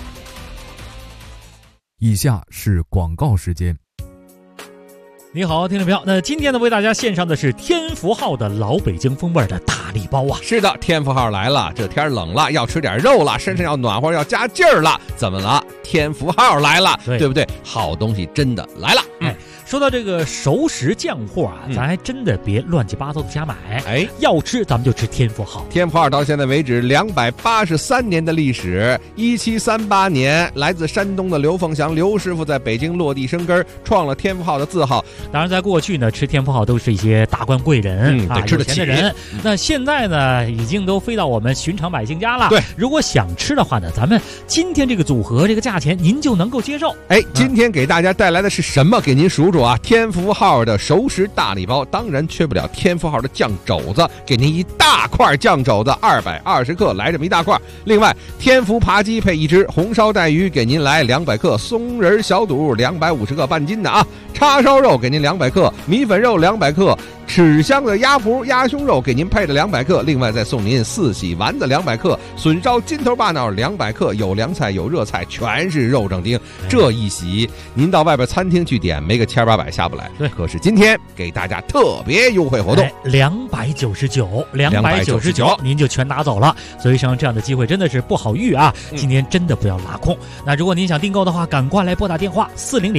以下是广告时间。
你好，听众朋友，那今天呢为大家献上的是天福号的老北京风味的大礼包啊！
是的，天福号来了，这天冷了，要吃点肉了，身上要暖和，要加劲儿了，怎么了？天福号来了，对不对？好东西真的来了。
说到这个熟食酱货啊，咱还真的别乱七八糟的瞎买。要吃咱们就吃天福号。
天福号到现在为止283年的历史。1738年，来自山东的刘凤祥刘师傅在北京落地生根，创了天福号的字号。
当然，在过去呢，吃天福号都是一些大官贵人
吃得起
有钱的人。那现在呢，已经都飞到我们寻常百姓家了。
对，
如果想吃的话呢，咱们今天这个组合，这个价钱您就能够接受。
今天给大家带来的是什么？给您数数啊！天福号的熟食大礼包，当然缺不了天福号的酱肘子，给您一大块酱肘子220克，来这么一大块。另外，天福扒鸡配1只，红烧带鱼给您来200克，松仁小肚250克，半斤的啊。叉烧肉给您200克，米粉肉200克，豉香的鸭脯鸭胸肉给您配的200克，另外再送您4喜丸子200克，笋烧金头巴脑200克，有凉菜有热菜，全是肉正丁。这一喜您到外边餐厅去点，没个1800下不来。
对，
可是今天给大家特别优惠活动
，299您就全拿走了。所以像这样的机会真的是不好遇啊！今天真的不要拉空。那如果您想订购的话，赶快来拨打电话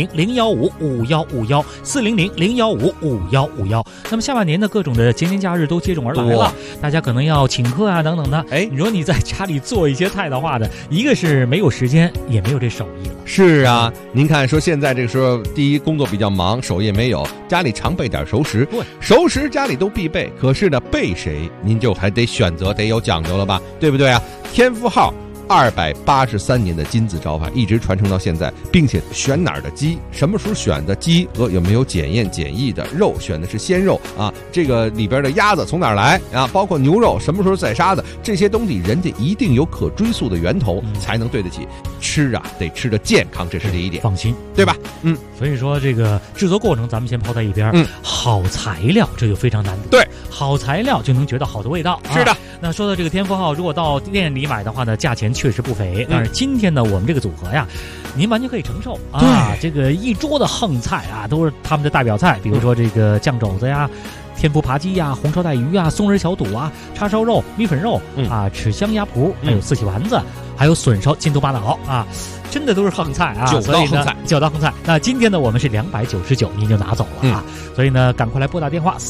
400-015-5151，400-015-5151。那么下半年的各种的节年假日都接踵而来了，大家可能要请客啊等等的。你说你在家里做一些菜的话呢，一个是没有时间，也没有这手艺了。
是啊，您看说现在这个时候，第一工作比较忙，手艺没有，家里常备点熟食。
对，
熟食家里都必备，可是呢，备谁您就还得选择，得有讲究了吧，对不对啊？天福号283年的金字招牌一直传承到现在，并且选哪儿的鸡，什么时候选的鸡和有没有检验检疫的肉，选的是鲜肉啊，这个里边的鸭子从哪儿来啊，包括牛肉什么时候宰杀的，这些东西人家一定有可追溯的源头，才能对得起。吃啊得吃的健康，这是第一点，
放心，
对吧？
所以说这个制作过程咱们先抛在一边。好材料这就非常难得。
对，
好材料就能觉得好的味道。
是的。
那说到这个天福号，如果到店里买的话呢，价钱确实不菲。但是今天呢，我们这个组合呀，您完全可以承受啊。这个一桌的横菜啊，都是他们的代表菜，比如说这个酱肘子呀、天福扒鸡呀、红烧带鱼啊、松仁小肚啊、叉烧肉、米粉肉啊、豉香鸭脯，还有4喜丸子，还有笋烧金头巴脑啊。真的都是横菜啊
，9道横菜
，9道横菜。那今天呢，我们是299，您就拿走了啊。所以呢，赶快来拨打电话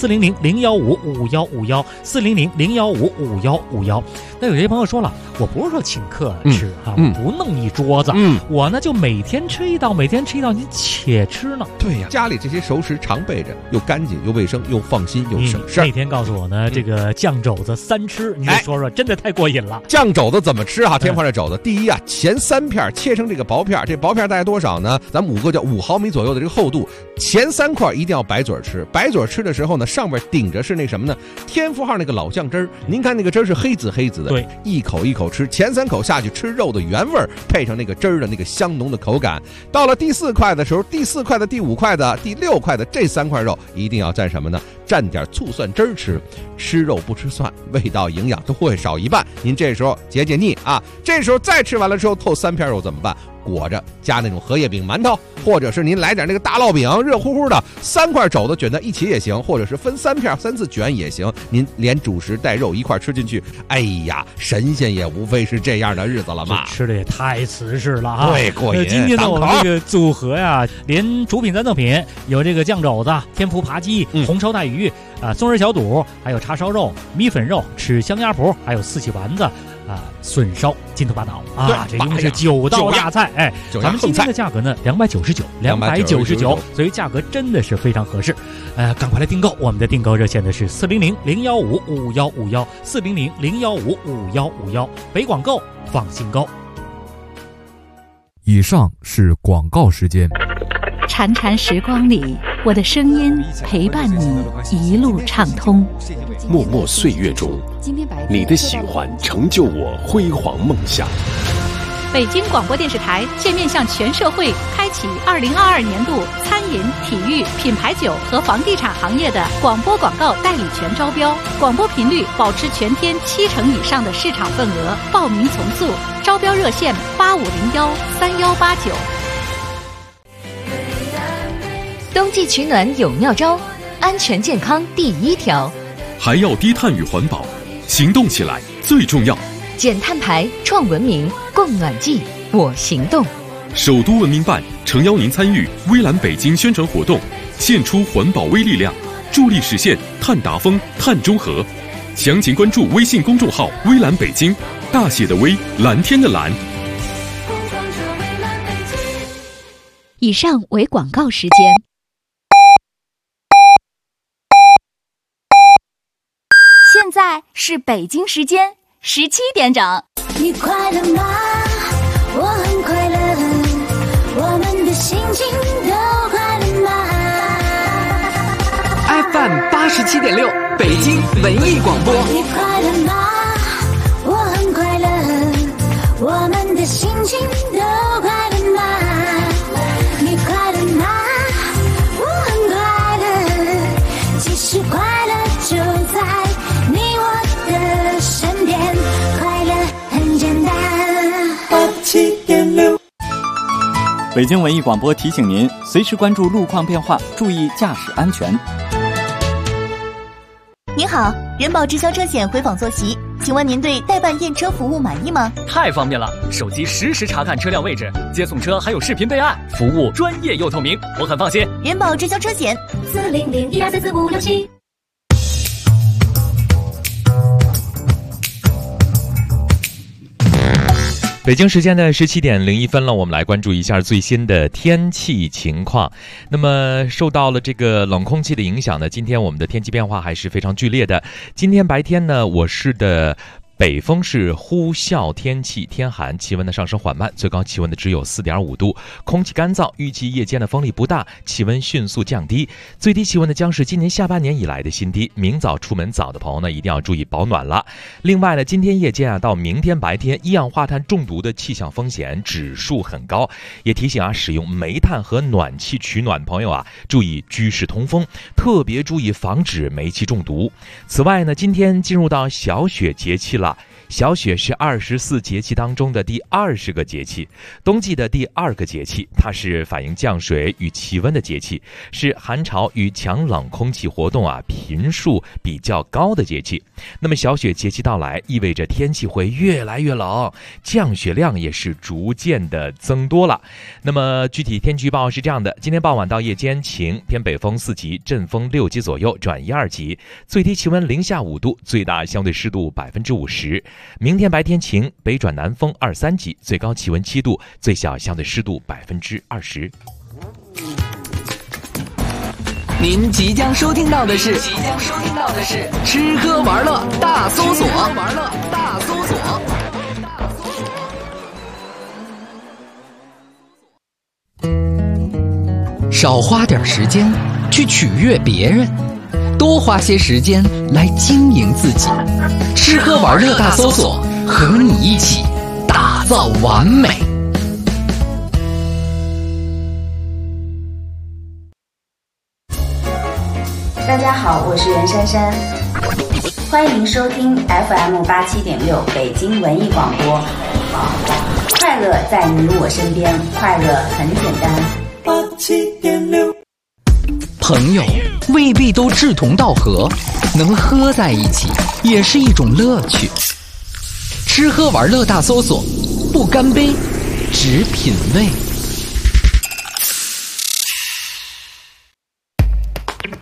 400-015-5151，400-015-5151。那有些朋友说了，我不是说请客吃啊，我不弄一桌子，我呢就每天吃一道，每天吃一道，您且吃呢。
对呀，家里这些熟食常备着，又干净又卫生又放心又省事。
那天告诉我呢，这个酱肘子3吃，你就说说，真的太过瘾了。
酱肘子怎么吃啊？天福这肘子，第一啊，前3片切成这个薄片，这薄片大概多少呢？咱们5个叫5毫米左右的这个厚度， 前3块一定要白嘴吃，白嘴吃的时候呢，上面顶着是那什么呢？天福号那个老酱汁儿，您看那个汁儿是黑紫的，
对，
一口一口吃，前3口下去吃肉的原味儿，配上那个汁儿的那个香浓的口感。到了第4块的时候，第4块的、第5块的、第6块的这3块肉一定要蘸什么呢？蘸点醋蒜汁儿吃，吃肉不吃蒜，味道营养都会少一半。您这时候解解腻啊，这时候再吃完了之后，透3片肉怎么办？裹着加那种荷叶饼馒头，或者是您来点那个大烙饼，热乎乎的，3块肘子卷在一起也行，或者是分3片3次卷也行。您连主食带肉一块吃进去，哎呀，神仙也无非是这样的日子了嘛。
吃的也太瓷实了啊！
对，过瘾。
今天呢，我们这个组合呀，连主品3赠品，有这个酱肘子、天福扒鸡、红烧带鱼啊、松仁小肚，还有叉烧肉、米粉肉、吃香鸭脯，还有四喜丸子。笋烧金头巴脑啊，这一共是9道亚菜，哎，咱们今天的价格呢299，所以价格真的是非常合适，赶快来订购，我们的订购热线呢是400-015-5151，400-015-5151，北广购放心购。
以上是广告时间。
潺潺时光里，我的声音陪伴你一路畅通。
默默岁月中，你的喜欢成就我辉煌梦想。
北京广播电视台现面向全社会开启2022年度餐饮、体育、品牌酒和房地产行业的广播广告代理权招标，广播频率保持全天70%以上的市场份额，报名从速，招标热线8501-3189。
冬季取暖有妙招，安全健康第1条，
还要低碳与环保，行动起来最重要。
减碳排，创文明，供暖季，我行动。
首都文明办诚邀您参与微蓝北京宣传活动，献出环保微力量，助力实现碳达峰、碳中和。详情关注微信公众号“微蓝北京”，大写的微，蓝天的蓝。
以上为广告时间。
现在是北京时间17点整。你快乐吗？我很快乐，我们的心情都快乐吗
？FM 87.6，北京文艺广播。
你快乐吗？我很快乐，我们的心情都快乐吗？你快乐吗？我很快乐，其实快乐就在你我的身边，快乐很简单。87.6，
北京文艺广播提醒您，随时关注路况变化，注意驾驶安全。
您好，人保直销车险回访坐席，请问您对代办验车服务满意吗？
太方便了，手机实时查看车辆位置，接送车还有视频备案，服务专业又透明，我很放心。
人保直销车险40012344567。
北京时间的17:01了，我们来关注一下最新的天气情况。那么受到了这个冷空气的影响呢，今天我们的天气变化还是非常剧烈的。今天白天呢，我市的北风是呼啸天气，天寒，气温的上升缓慢，最高气温的只有4.5度，空气干燥，预计夜间的风力不大，气温迅速降低，最低气温呢将是今年下半年以来的新低。明早出门早的朋友呢，一定要注意保暖了。另外呢，今天夜间到明天白天，一氧化碳中毒的气象风险指数很高，也提醒使用煤炭和暖气取暖朋友注意居室通风，特别注意防止煤气中毒。此外呢，今天进入到小雪节气了。小雪是24节气当中的第20个节气，冬季的第2个节气，它是反映降水与气温的节气，是寒潮与强冷空气活动频数比较高的节气。那么小雪节气到来，意味着天气会越来越冷，降雪量也是逐渐的增多了。那么具体天气预报是这样的：今天傍晚到夜间晴，偏北风4级，阵风6级左右转1、2级，最低气温零下5度，最大相对湿度50%。明天白天晴，北转南风2、3级，最高气温7度，最小相对湿度20%。
您即将收听到的是吃喝玩乐大搜索。 少花点时间去取悦别人，多花些时间来经营自己。吃喝玩乐大搜索，和你一起打造完美。
大家好，我是袁姗姗，欢迎收听 FM87.6 北京文艺广播。快乐在你我身边，快乐很简单。87.6。
朋友未必都志同道合，能喝在一起也是一种乐趣。吃喝玩乐大搜索，不干杯，只品味。